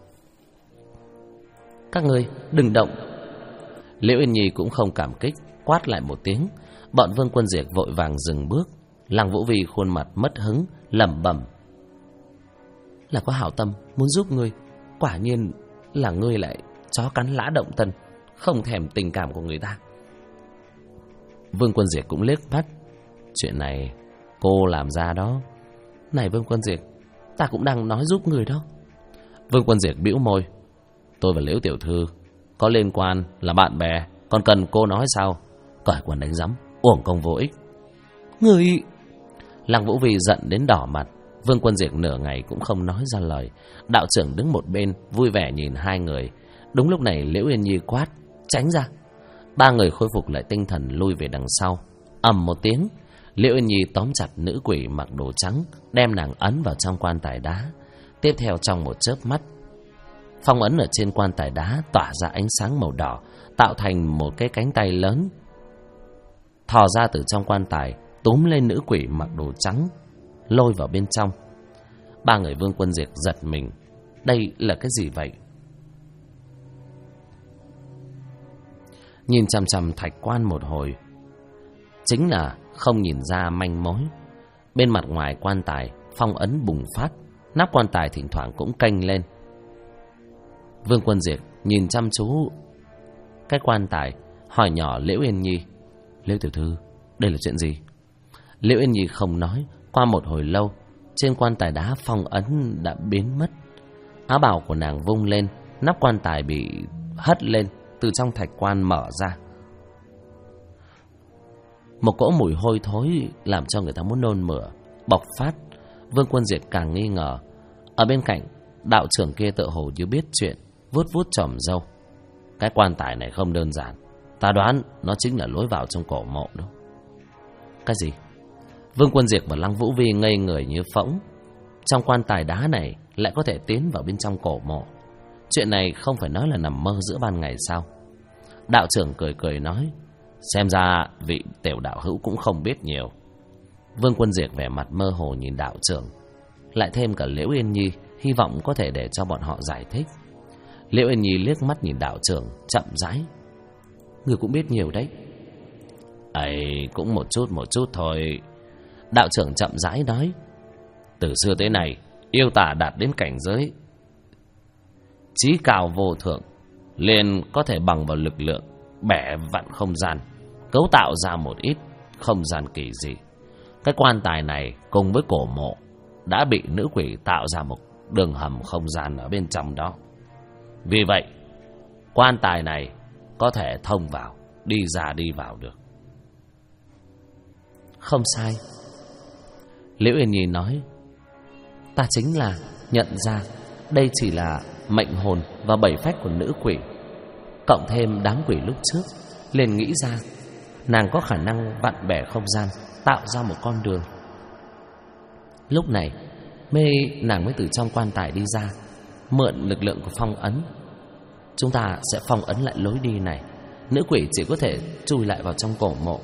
Các ngươi đừng động. Liễu Yên Nhi cũng không cảm kích, quát lại một tiếng. Bọn Vương Quân Diệt vội vàng dừng bước. Lăng Vũ Vi khuôn mặt mất hứng, lẩm bẩm: là có hảo tâm muốn giúp ngươi, quả nhiên là ngươi lại chó cắn lã động tân, không thèm tình cảm của người ta. Vương Quân Diệt cũng liếc mắt: chuyện này cô làm ra đó. Này Vương Quân Diệt, ta cũng đang nói giúp người đó. Vương Quân Diệt bĩu môi: tôi và Liễu tiểu thư có liên quan, là bạn bè, còn cần cô nói sao? Cởi quần đánh rắm, uổng công vô ích. Người... Lăng Vũ Vi giận đến đỏ mặt. Vương Quân Diệt nửa ngày cũng không nói ra lời. Đạo trưởng đứng một bên vui vẻ nhìn hai người. Đúng lúc này Liễu Yên Nhi quát: tránh ra. Ba người khôi phục lại tinh thần lui về đằng sau. Ầm một tiếng, Liễu Yên Nhi tóm chặt nữ quỷ mặc đồ trắng, đem nàng ấn vào trong quan tài đá. Tiếp theo trong một chớp mắt, phong ấn ở trên quan tài đá tỏa ra ánh sáng màu đỏ, tạo thành một cái cánh tay lớn thò ra từ trong quan tài, túm lên nữ quỷ mặc đồ trắng, lôi vào bên trong. Ba người Vương Quân Diệt giật mình. Đây là cái gì vậy? Nhìn chằm chằm thạch quan một hồi, chính là không nhìn ra manh mối. Bên mặt ngoài quan tài, phong ấn bùng phát, nắp quan tài thỉnh thoảng cũng kênh lên. Vương Quân Diệt nhìn chăm chú cái quan tài, hỏi nhỏ Liễu Yên Nhi: Liễu tiểu thư, đây là chuyện gì? Liễu Yên Nhi không nói. Qua một hồi lâu, trên quan tài đá phong ấn đã biến mất. Áo bào của nàng vung lên, nắp quan tài bị hất lên, từ trong thạch quan mở ra. Một cỗ mùi hôi thối làm cho người ta muốn nôn mửa bộc phát. Vương Quân Diệt càng nghi ngờ. Ở bên cạnh, đạo trưởng kia tựa hồ như biết chuyện, vuốt vuốt chòm râu: cái quan tài này không đơn giản, ta đoán nó chính là lối vào trong cổ mộ đó. Cái gì? Vương Quân Diệt và Lăng Vũ Vi ngây người như phỗng. Trong quan tài đá này lại có thể tiến vào bên trong cổ mộ. Chuyện này không phải nói là nằm mơ giữa ban ngày sao? Đạo trưởng cười cười nói: xem ra vị tiểu đạo hữu cũng không biết nhiều. Vương Quân Diệt vẻ mặt mơ hồ nhìn đạo trưởng, lại thêm cả Liễu Yên Nhi, hy vọng có thể để cho bọn họ giải thích. Liễu Yên Nhi liếc mắt nhìn đạo trưởng, chậm rãi: người cũng biết nhiều đấy. ấy cũng một chút thôi. Đạo trưởng chậm rãi nói: từ xưa tới nay, yêu tà đạt đến cảnh giới chí cao vô thượng, liền có thể bằng vào lực lượng bẻ vặn không gian, cấu tạo ra một ít không gian kỳ dị. Cái quan tài này cùng với cổ mộ đã bị nữ quỷ tạo ra một đường hầm không gian ở bên trong đó. Vì vậy, quan tài này có thể thông vào, đi ra đi vào được. Không sai. Liễu Yên Nhi nói: ta chính là nhận ra đây chỉ là mệnh hồn và bảy phách của nữ quỷ, cộng thêm đám quỷ lúc trước, liền nghĩ ra nàng có khả năng vặn bẻ không gian, tạo ra một con đường. Lúc này nàng mới từ trong quan tài đi ra, mượn lực lượng của phong ấn. Chúng ta sẽ phong ấn lại lối đi này, nữ quỷ chỉ có thể chui lại vào trong cổ mộ.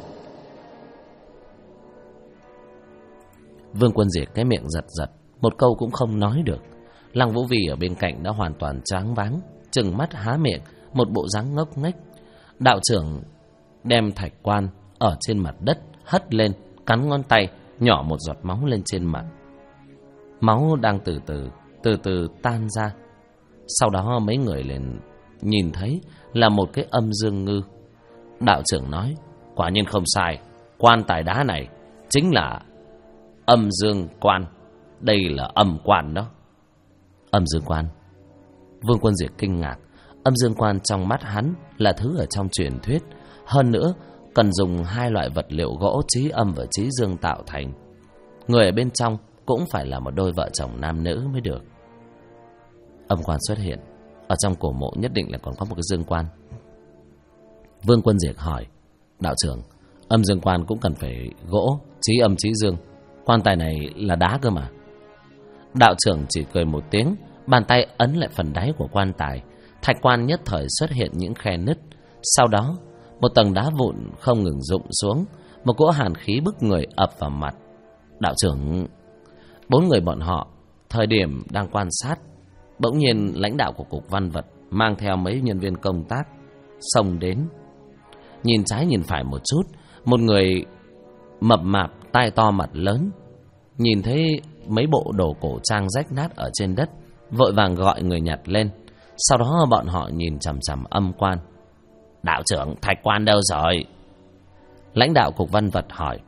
Vương Quân Diệt cái miệng giật giật, một câu cũng không nói được. Lăng Vũ Vi ở bên cạnh đã hoàn toàn choáng váng, trừng mắt há miệng, một bộ dáng ngốc nghếch. Đạo trưởng đem thạch quan ở trên mặt đất hất lên, cắn ngón tay, nhỏ một giọt máu lên trên mặt. Máu đang từ từ tan ra. Sau đó mấy người liền nhìn thấy là một cái âm dương ngư. Đạo trưởng nói: quả nhiên không sai, quan tài đá này chính là âm dương quan. Đây là âm quan đó. Âm dương quan? Vương Quân Diệt kinh ngạc. Âm dương quan trong mắt hắn là thứ ở trong truyền thuyết, hơn nữa cần dùng hai loại vật liệu gỗ chí âm và chí dương tạo thành. Người ở bên trong cũng phải là một đôi vợ chồng nam nữ mới được. Âm quan xuất hiện, ở trong cổ mộ nhất định là còn có một cái dương quan. Vương Quân Diệt hỏi: đạo trưởng, âm dương quan cũng cần phải gỗ, chí âm chí dương, quan tài này là đá cơ mà. Đạo trưởng chỉ cười một tiếng, bàn tay ấn lại phần đáy của quan tài. Thạch quan nhất thời xuất hiện những khe nứt. Sau đó Một tầng đá vụn không ngừng rụng xuống, một cỗ hàn khí bức người ập vào mặt. Đạo trưởng... 4 người bọn họ thời điểm đang quan sát, bỗng nhiên lãnh đạo của cục văn vật mang theo mấy nhân viên công tác xông đến. Nhìn trái nhìn phải một chút, một người mập mạp tai to mặt lớn nhìn thấy mấy bộ đồ cổ trang rách nát ở trên đất, vội vàng gọi người nhặt lên. Sau đó bọn họ nhìn chằm chằm âm quan. Đạo trưởng, thạch quan đâu rồi? Lãnh đạo cục văn vật hỏi.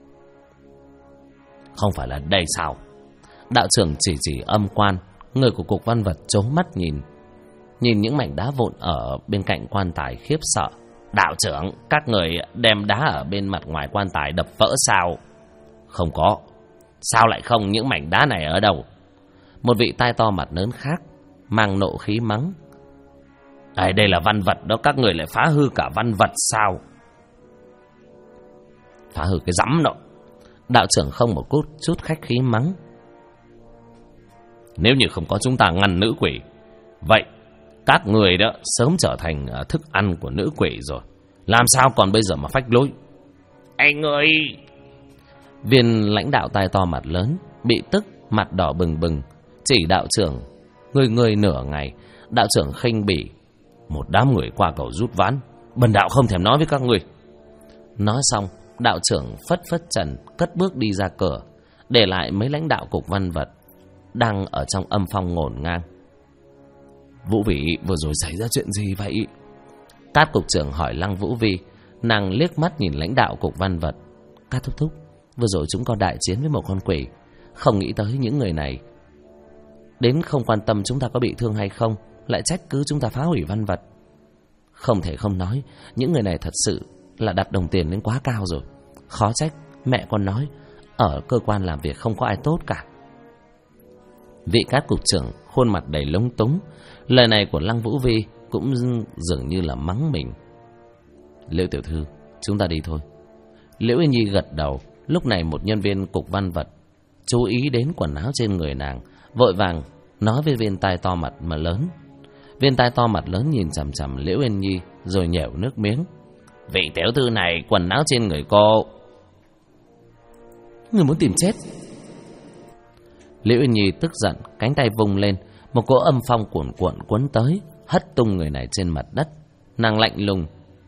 Không phải là đây sao? Đạo trưởng chỉ âm quan. Người của cục văn vật trố mắt nhìn những mảnh đá vụn ở bên cạnh quan tài khiếp sợ. Đạo trưởng, các người đem đá ở bên mặt ngoài quan tài đập vỡ sao? Không có. Sao lại không? Những mảnh đá này ở đâu? Một vị tai to mặt lớn khác mang nộ khí mắng. Đây là văn vật đó, các người lại phá hư cả văn vật sao? Phá hư cái rắm đó. Đạo trưởng không một chút khách khí mắng. Nếu như không có chúng ta ngăn nữ quỷ, vậy các người đó sớm trở thành thức ăn của nữ quỷ rồi. Làm sao còn bây giờ mà phách lối? Anh ơi! Viên lãnh đạo tai to mặt lớn bị tức, mặt đỏ bừng bừng, chỉ đạo trưởng người nửa ngày. Đạo trưởng khinh bỉ. Một đám người qua cầu rút ván, bần đạo không thèm nói với các người. Nói xong, đạo trưởng phất phất trần cất bước đi ra cửa, để lại mấy lãnh đạo cục văn vật đang ở trong âm phong ngổn ngang. Vũ Vy, vừa rồi xảy ra chuyện gì vậy? Cát cục trưởng hỏi Lăng Vũ Vi. Nàng liếc mắt nhìn lãnh đạo cục văn vật. Cát thúc thúc, vừa rồi chúng con đại chiến với một con quỷ, không nghĩ tới những người này đến không quan tâm chúng ta có bị thương hay không, lại trách cứ chúng ta phá hủy văn vật. Không thể không nói, những người này thật sự là đặt đồng tiền lên quá cao rồi. Khó trách mẹ con nói ở cơ quan làm việc không có ai tốt cả. Vị Cát cục trưởng khuôn mặt đầy lúng túng. Lời này của Lăng Vũ Vi cũng dường như là mắng mình. Liễu tiểu thư, chúng ta đi thôi. Liễu Yên Nhi gật đầu. Lúc này một nhân viên cục văn vật chú ý đến quần áo trên người nàng, vội vàng nói với viên tai to mặt mà lớn. Viên tai to mặt lớn nhìn chằm chằm Liễu Yên Nhi rồi nhẻo nước miếng. Vị tiểu thư này, quần áo trên người cô... Người muốn tìm chết? Liễu Yên Nhi tức giận, cánh tay vung lên, một cỗ âm phong cuồn cuộn cuốn tới, hất tung người này trên mặt đất. Nàng lạnh lùng.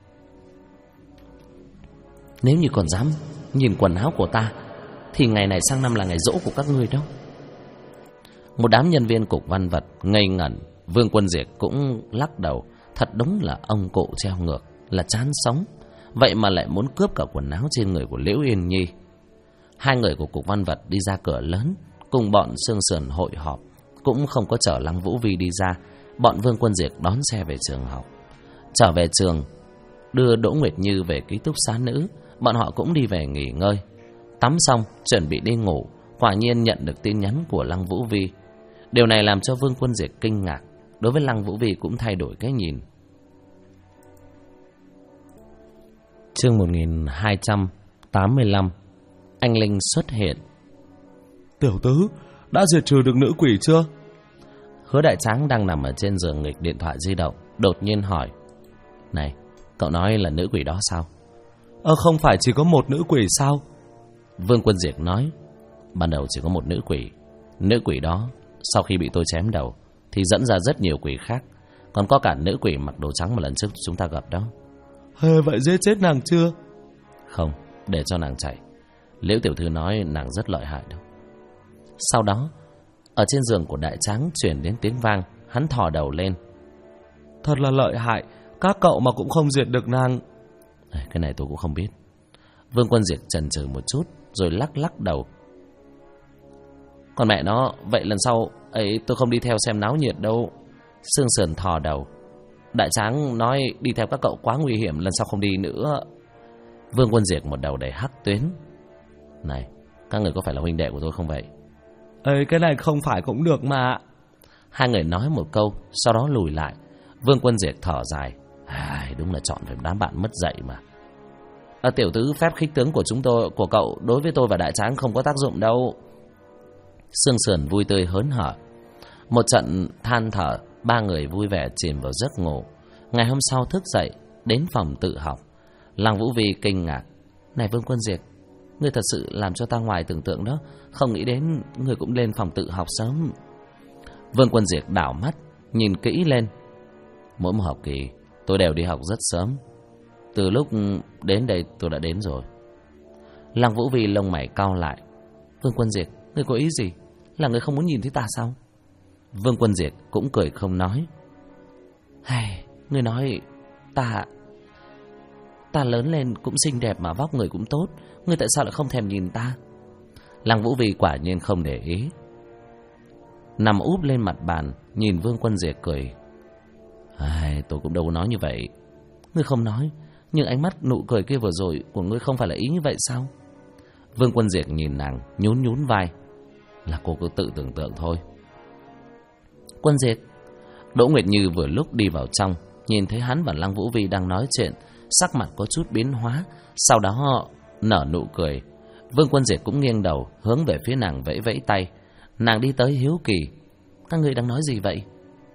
Nếu như còn dám nhìn quần áo của ta, thì ngày này sang năm là ngày giỗ của các ngươi đâu. Một đám nhân viên cục văn vật ngây ngẩn. Vương Quân Diệt cũng lắc đầu. Thật đúng là ông cụ treo ngược, là chán sống. Vậy mà lại muốn cướp cả quần áo trên người của Liễu Yên Nhi. Hai người của cục văn vật đi ra cửa lớn, cùng bọn Sương Sườn hội họp. Cũng không có chở Lăng Vũ Vi đi ra. Bọn Vương Quân Diệt đón xe về trường học. Trở về trường, đưa Đỗ Nguyệt Như về ký túc xá nữ. Bọn họ cũng đi về nghỉ ngơi. Tắm xong chuẩn bị đi ngủ, quả nhiên nhận được tin nhắn của Lăng Vũ Vi. Điều này làm cho Vương Quân Diệt kinh ngạc. Đối với Lăng Vũ Vi cũng thay đổi cái nhìn. Chương 1285. Anh Linh xuất hiện. Tiểu tứ, đã diệt trừ được nữ quỷ chưa? Hứa Đại Tráng đang nằm ở trên giường nghịch điện thoại di động, đột nhiên hỏi. Này, cậu nói là nữ quỷ đó sao? Không phải chỉ có một nữ quỷ sao? Vương Quân Diệt nói. Ban đầu chỉ có một nữ quỷ. Nữ quỷ đó sau khi bị tôi chém đầu thì dẫn ra rất nhiều quỷ khác. Còn có cả nữ quỷ mặc đồ trắng mà lần trước chúng ta gặp đó. Vậy giết chết nàng chưa? Không, để cho nàng chạy. Liễu tiểu thư nói nàng rất lợi hại đâu. Sau đó, ở trên giường của Đại Tráng chuyển đến tiếng vang. Hắn thò đầu lên. Thật là lợi hại, các cậu mà cũng không diệt được nàng. Cái này tôi cũng không biết. Vương Quân Diệt chần chừ một chút rồi lắc đầu. Còn mẹ nó, vậy lần sau ấy tôi không đi theo xem náo nhiệt đâu. Sương Sườn thò đầu. Đại Tráng nói đi theo các cậu quá nguy hiểm, lần sau không đi nữa. Vương Quân Diệt một đầu đầy hắc tuyến. Này, các người có phải là huynh đệ của tôi không vậy? Cái này không phải cũng được mà. Hai người nói một câu, sau đó lùi lại. Vương Quân Diệt thở dài. Đúng là chọn phải đám bạn mất dạy mà. Tiểu tứ, phép khích tướng của cậu đối với tôi và Đại Tráng không có tác dụng đâu. Sương Sườn vui tươi hớn hở. Một trận than thở, ba người vui vẻ chìm vào giấc ngủ. Ngày hôm sau thức dậy, đến phòng tự học. Lăng Vũ Vi kinh ngạc. Này Vương Quân Diệt, ngươi thật sự làm cho ta ngoài tưởng tượng đó. Không nghĩ đến ngươi cũng lên phòng tự học sớm. Vương Quân Diệt đảo mắt, nhìn kỹ lên. Mỗi một học kỳ tôi đều đi học rất sớm. Từ lúc đến đây tôi đã đến rồi. Lăng Vũ Vi lông mày cau lại. Vương Quân Diệt, ngươi có ý gì? Là ngươi không muốn nhìn thấy ta sao? Vương Quân Diệt cũng cười không nói. Hay, ngươi nói ta lớn lên cũng xinh đẹp mà vóc người cũng tốt, ngươi tại sao lại không thèm nhìn ta? Lăng Vũ Vi quả nhiên không để ý, nằm úp lên mặt bàn nhìn Vương Quân Diệt cười. Ai, tôi cũng đâu có nói như vậy. Ngươi không nói, nhưng ánh mắt nụ cười kia vừa rồi của ngươi không phải là ý như vậy sao? Vương Quân Diệt nhìn nàng, nhún nhún vai. Là cô cứ tự tưởng tượng thôi. Quân Diệt. Đỗ Nguyệt Như vừa lúc đi vào trong, nhìn thấy hắn và Lăng Vũ Vi đang nói chuyện, sắc mặt có chút biến hóa, sau đó họ nở nụ cười. Vương Quân Diệt cũng nghiêng đầu hướng về phía nàng vẫy vẫy tay. Nàng đi tới hiếu kỳ. Các ngươi đang nói gì vậy?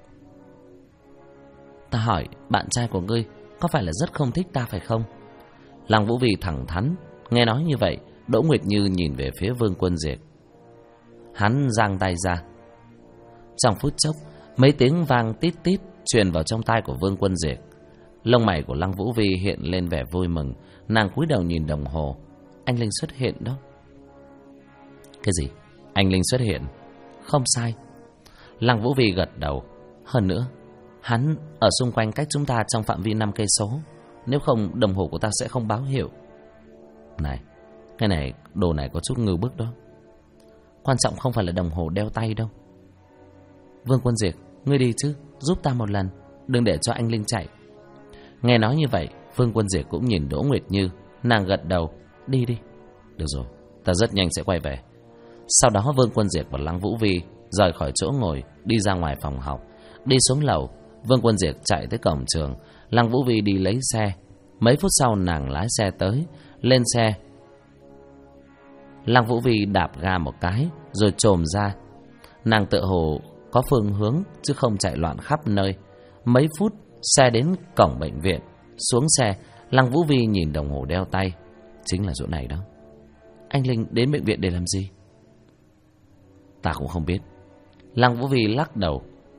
Ta hỏi, bạn trai của ngươi có phải là rất không thích ta phải không? Lăng Vũ Vi thẳng thắn. Nghe nói như vậy, Đỗ Nguyệt Như nhìn về phía Vương Quân Diệt. Hắn giang tay ra. Trong phút chốc, mấy tiếng vang tít tít truyền vào trong tai của Vương Quân Diệt. Lông mày của Lăng Vũ Vi hiện lên vẻ vui mừng. Nàng cúi đầu nhìn đồng hồ. Anh Linh xuất hiện đó. Cái gì? Anh Linh xuất hiện? Không sai. Lăng Vũ Vi gật đầu. Hơn nữa, hắn ở xung quanh cách chúng ta trong phạm vi 5 cây số. Nếu không, đồng hồ của ta sẽ không báo hiệu. Này, cái này, đồ này có chút ngư bức đó. Quan trọng không phải là đồng hồ đeo tay đâu. Vương Quân Diệt, ngươi đi chứ, giúp ta một lần, đừng để cho anh Linh chạy. Nghe nói như vậy, Vương Quân Diệt cũng nhìn Đỗ Nguyệt Như. Nàng gật đầu. Đi đi. Được rồi, ta rất nhanh sẽ quay về. Sau đó Vương Quân Diệt và Lăng Vũ Vi rời khỏi chỗ ngồi, đi ra ngoài phòng học. Đi xuống lầu, Vương Quân Diệt chạy tới cổng trường, Lăng Vũ Vi đi lấy xe. Mấy phút sau nàng lái xe tới. Lên xe, Lăng Vũ Vi đạp ga một cái rồi chồm ra. Nàng tựa hồ có phương hướng chứ không chạy loạn khắp nơi. Mấy phút xe đến cổng bệnh viện. Xuống xe, Lăng Vũ Vi nhìn đồng hồ đeo tay. Chính là chỗ này đó. Anh Linh đến bệnh viện để làm gì? Ta cũng không biết. Lăng Vũ Vi lắc đầu.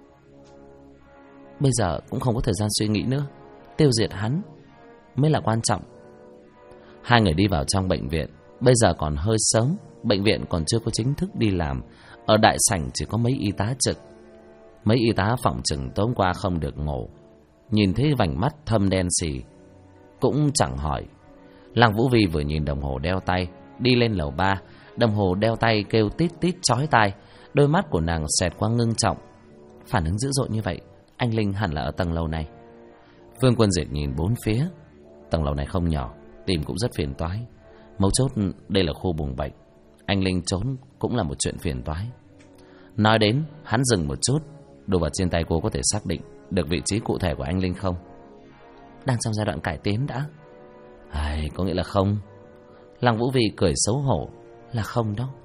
Bây giờ cũng không có thời gian suy nghĩ nữa. Tiêu diệt hắn mới là quan trọng. Hai người đi vào trong bệnh viện. Bây giờ còn hơi sớm, bệnh viện còn chưa có chính thức đi làm. Ở đại sảnh chỉ có mấy y tá trực. Mấy y tá phòng chừng tối hôm qua không được ngủ. Nhìn thấy vành mắt thâm đen xì cũng chẳng hỏi. Lăng Vũ Vi vừa nhìn đồng hồ đeo tay, đi lên lầu 3. Đồng hồ đeo tay kêu tít tít chói tai. Đôi mắt của nàng xẹt qua ngưng trọng. Phản ứng dữ dội như vậy, anh Linh hẳn là ở tầng lầu này. Vương Quân Diệt nhìn bốn phía. Tầng lầu này không nhỏ, tìm cũng rất phiền toái. Mấu chốt đây là khu buồng bệnh, anh Linh trốn cũng là một chuyện phiền toái. Nói đến, hắn dừng một chút. Đồ vật trên tay cô có thể xác định được vị trí cụ thể của anh Linh không? Đang trong giai đoạn cải tiến đã. Ai, có nghĩa là không. Lăng Vũ Vi cười xấu hổ. Là không đó.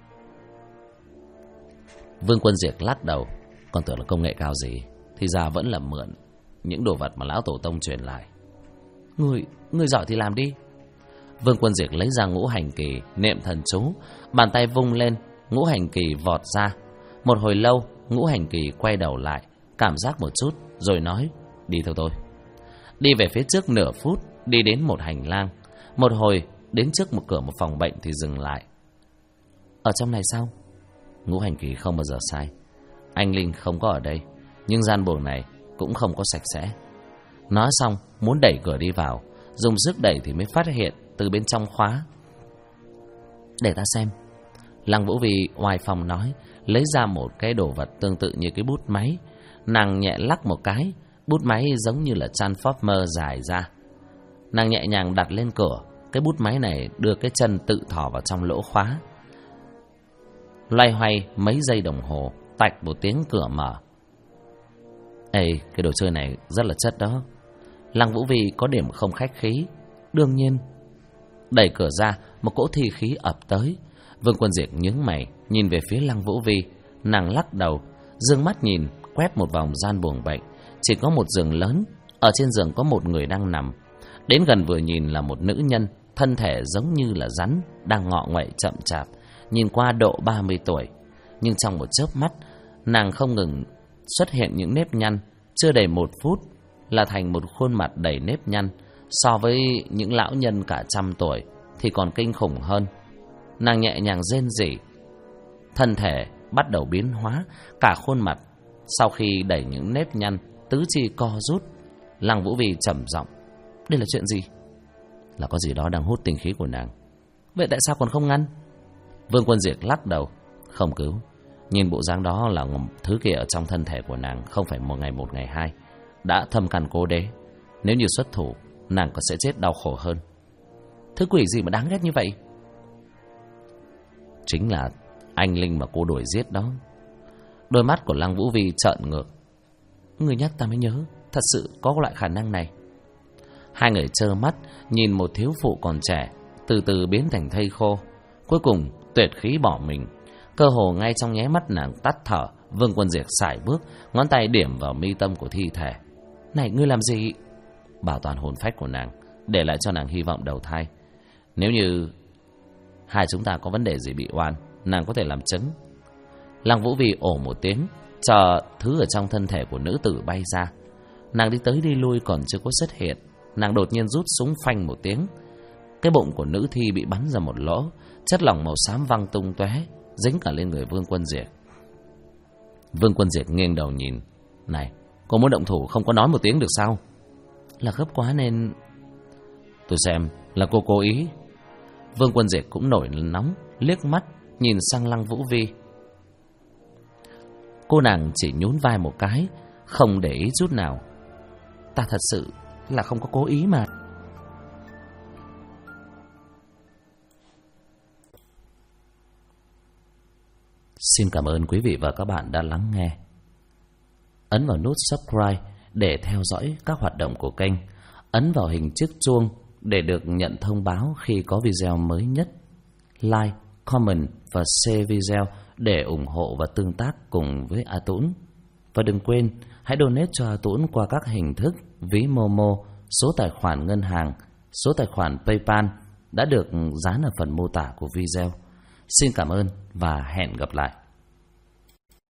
Vương Quân Diệt lắc đầu. Còn tưởng là công nghệ cao gì, thì ra vẫn là mượn những đồ vật mà lão tổ tông truyền lại. Người giỏi thì làm đi. Vương Quân Diệt lấy ra ngũ hành kỳ, niệm thần chú, bàn tay vung lên, ngũ hành kỳ vọt ra. Một hồi lâu, ngũ hành kỳ quay đầu lại, cảm giác một chút, rồi nói, đi theo tôi. Đi về phía trước nửa phút, đi đến một hành lang. Một hồi, đến trước một cửa một phòng bệnh thì dừng lại. Ở trong này sao? Ngũ hành kỳ không bao giờ sai. Anh Linh không có ở đây, nhưng gian buồng này cũng không có sạch sẽ. Nói xong, muốn đẩy cửa đi vào, dùng sức đẩy thì mới phát hiện từ bên trong khóa. Để ta xem. Lăng Vũ Vi oai phòng nói, lấy ra một cái đồ vật tương tự như cái bút máy. Nàng nhẹ lắc một cái, bút máy giống như là transformer dài ra. Nàng nhẹ nhàng đặt lên cửa. Cái bút máy này đưa cái chân tự thò vào trong lỗ khóa. Loay hoay mấy giây đồng hồ, tạch một tiếng cửa mở. Ê, cái đồ chơi này rất là chất đó. Lăng Vũ Vi có điểm không khách khí. Đương nhiên. Đẩy cửa ra, một cỗ thi khí ập tới. Vương Quân Diệt nhướng mày, nhìn về phía Lăng Vũ Vi. Nàng lắc đầu, dương mắt nhìn, quét một vòng gian buồng bệnh. Chỉ có một giường lớn. Ở trên giường có một người đang nằm. Đến gần vừa nhìn là một nữ nhân, thân thể giống như là rắn, đang ngọ nguậy chậm chạp, nhìn qua độ 30 tuổi. Nhưng trong một chớp mắt, nàng không ngừng xuất hiện những nếp nhăn, chưa đầy 1 phút là thành một khuôn mặt đầy nếp nhăn. So với những lão nhân cả 100 tuổi thì còn kinh khủng hơn. Nàng nhẹ nhàng rên rỉ, thân thể bắt đầu biến hóa, cả khuôn mặt sau khi đẩy những nếp nhăn, tứ chi co rút. Lăng Vũ Vi trầm giọng: đây là chuyện gì? Là có gì đó đang hút tinh khí của nàng. Vậy tại sao còn không ngăn? Vương Quân Diệt lắc đầu: không cứu. Nhìn bộ dáng đó là thứ kia ở trong thân thể của nàng không phải một ngày hai, đã thâm căn cố đế. Nếu như xuất thủ, nàng có sẽ chết đau khổ hơn. Thứ quỷ gì mà đáng ghét như vậy? Chính là anh linh mà cô đuổi giết đó. Đôi mắt của Lăng Vũ Vi trợn ngược. Người nhắc ta mới nhớ, thật sự có loại khả năng này. Hai người trơ mắt nhìn một thiếu phụ còn trẻ từ từ biến thành thây khô, cuối cùng tuyệt khí bỏ mình. Cơ hồ ngay trong nháy mắt nàng tắt thở, Vương Quân Diệt sải bước, ngón tay điểm vào mi tâm của thi thể. Này, ngươi làm gì? Bảo toàn hồn phách của nàng, để lại cho nàng hy vọng đầu thai. Nếu như hai chúng ta có vấn đề gì bị oan, nàng có thể làm chứng. Lăng Vũ Vi ồ một tiếng, chờ thứ ở trong thân thể của nữ tử bay ra. Nàng đi tới đi lui còn chưa có xuất hiện, nàng đột nhiên rút súng phanh một tiếng. Cái bụng của nữ thi bị bắn ra một lỗ, chất lỏng màu xám văng tung tóe, dính cả lên người Vương Quân Diệt. Vương Quân Diệt nghiêng đầu nhìn. Này, cô muốn động thủ không có nói một tiếng được sao? Là gấp quá nên... Tôi xem là cô cố ý. Vương Quân Diệt cũng nổi nóng, liếc mắt nhìn sang Lăng Vũ Vi. Cô nàng chỉ nhún vai một cái, không để ý chút nào. Ta thật sự là không có cố ý mà. Xin cảm ơn quý vị và các bạn đã lắng nghe. Ấn vào nút subscribe để theo dõi các hoạt động của kênh. Ấn vào hình chiếc chuông để được nhận thông báo khi có video mới nhất. Like, comment và share video để ủng hộ và tương tác cùng với A Tũng. Và đừng quên, hãy donate cho A Tũng qua các hình thức ví Momo, số tài khoản ngân hàng, số tài khoản PayPal đã được dán ở phần mô tả của video. Xin cảm ơn và hẹn gặp lại.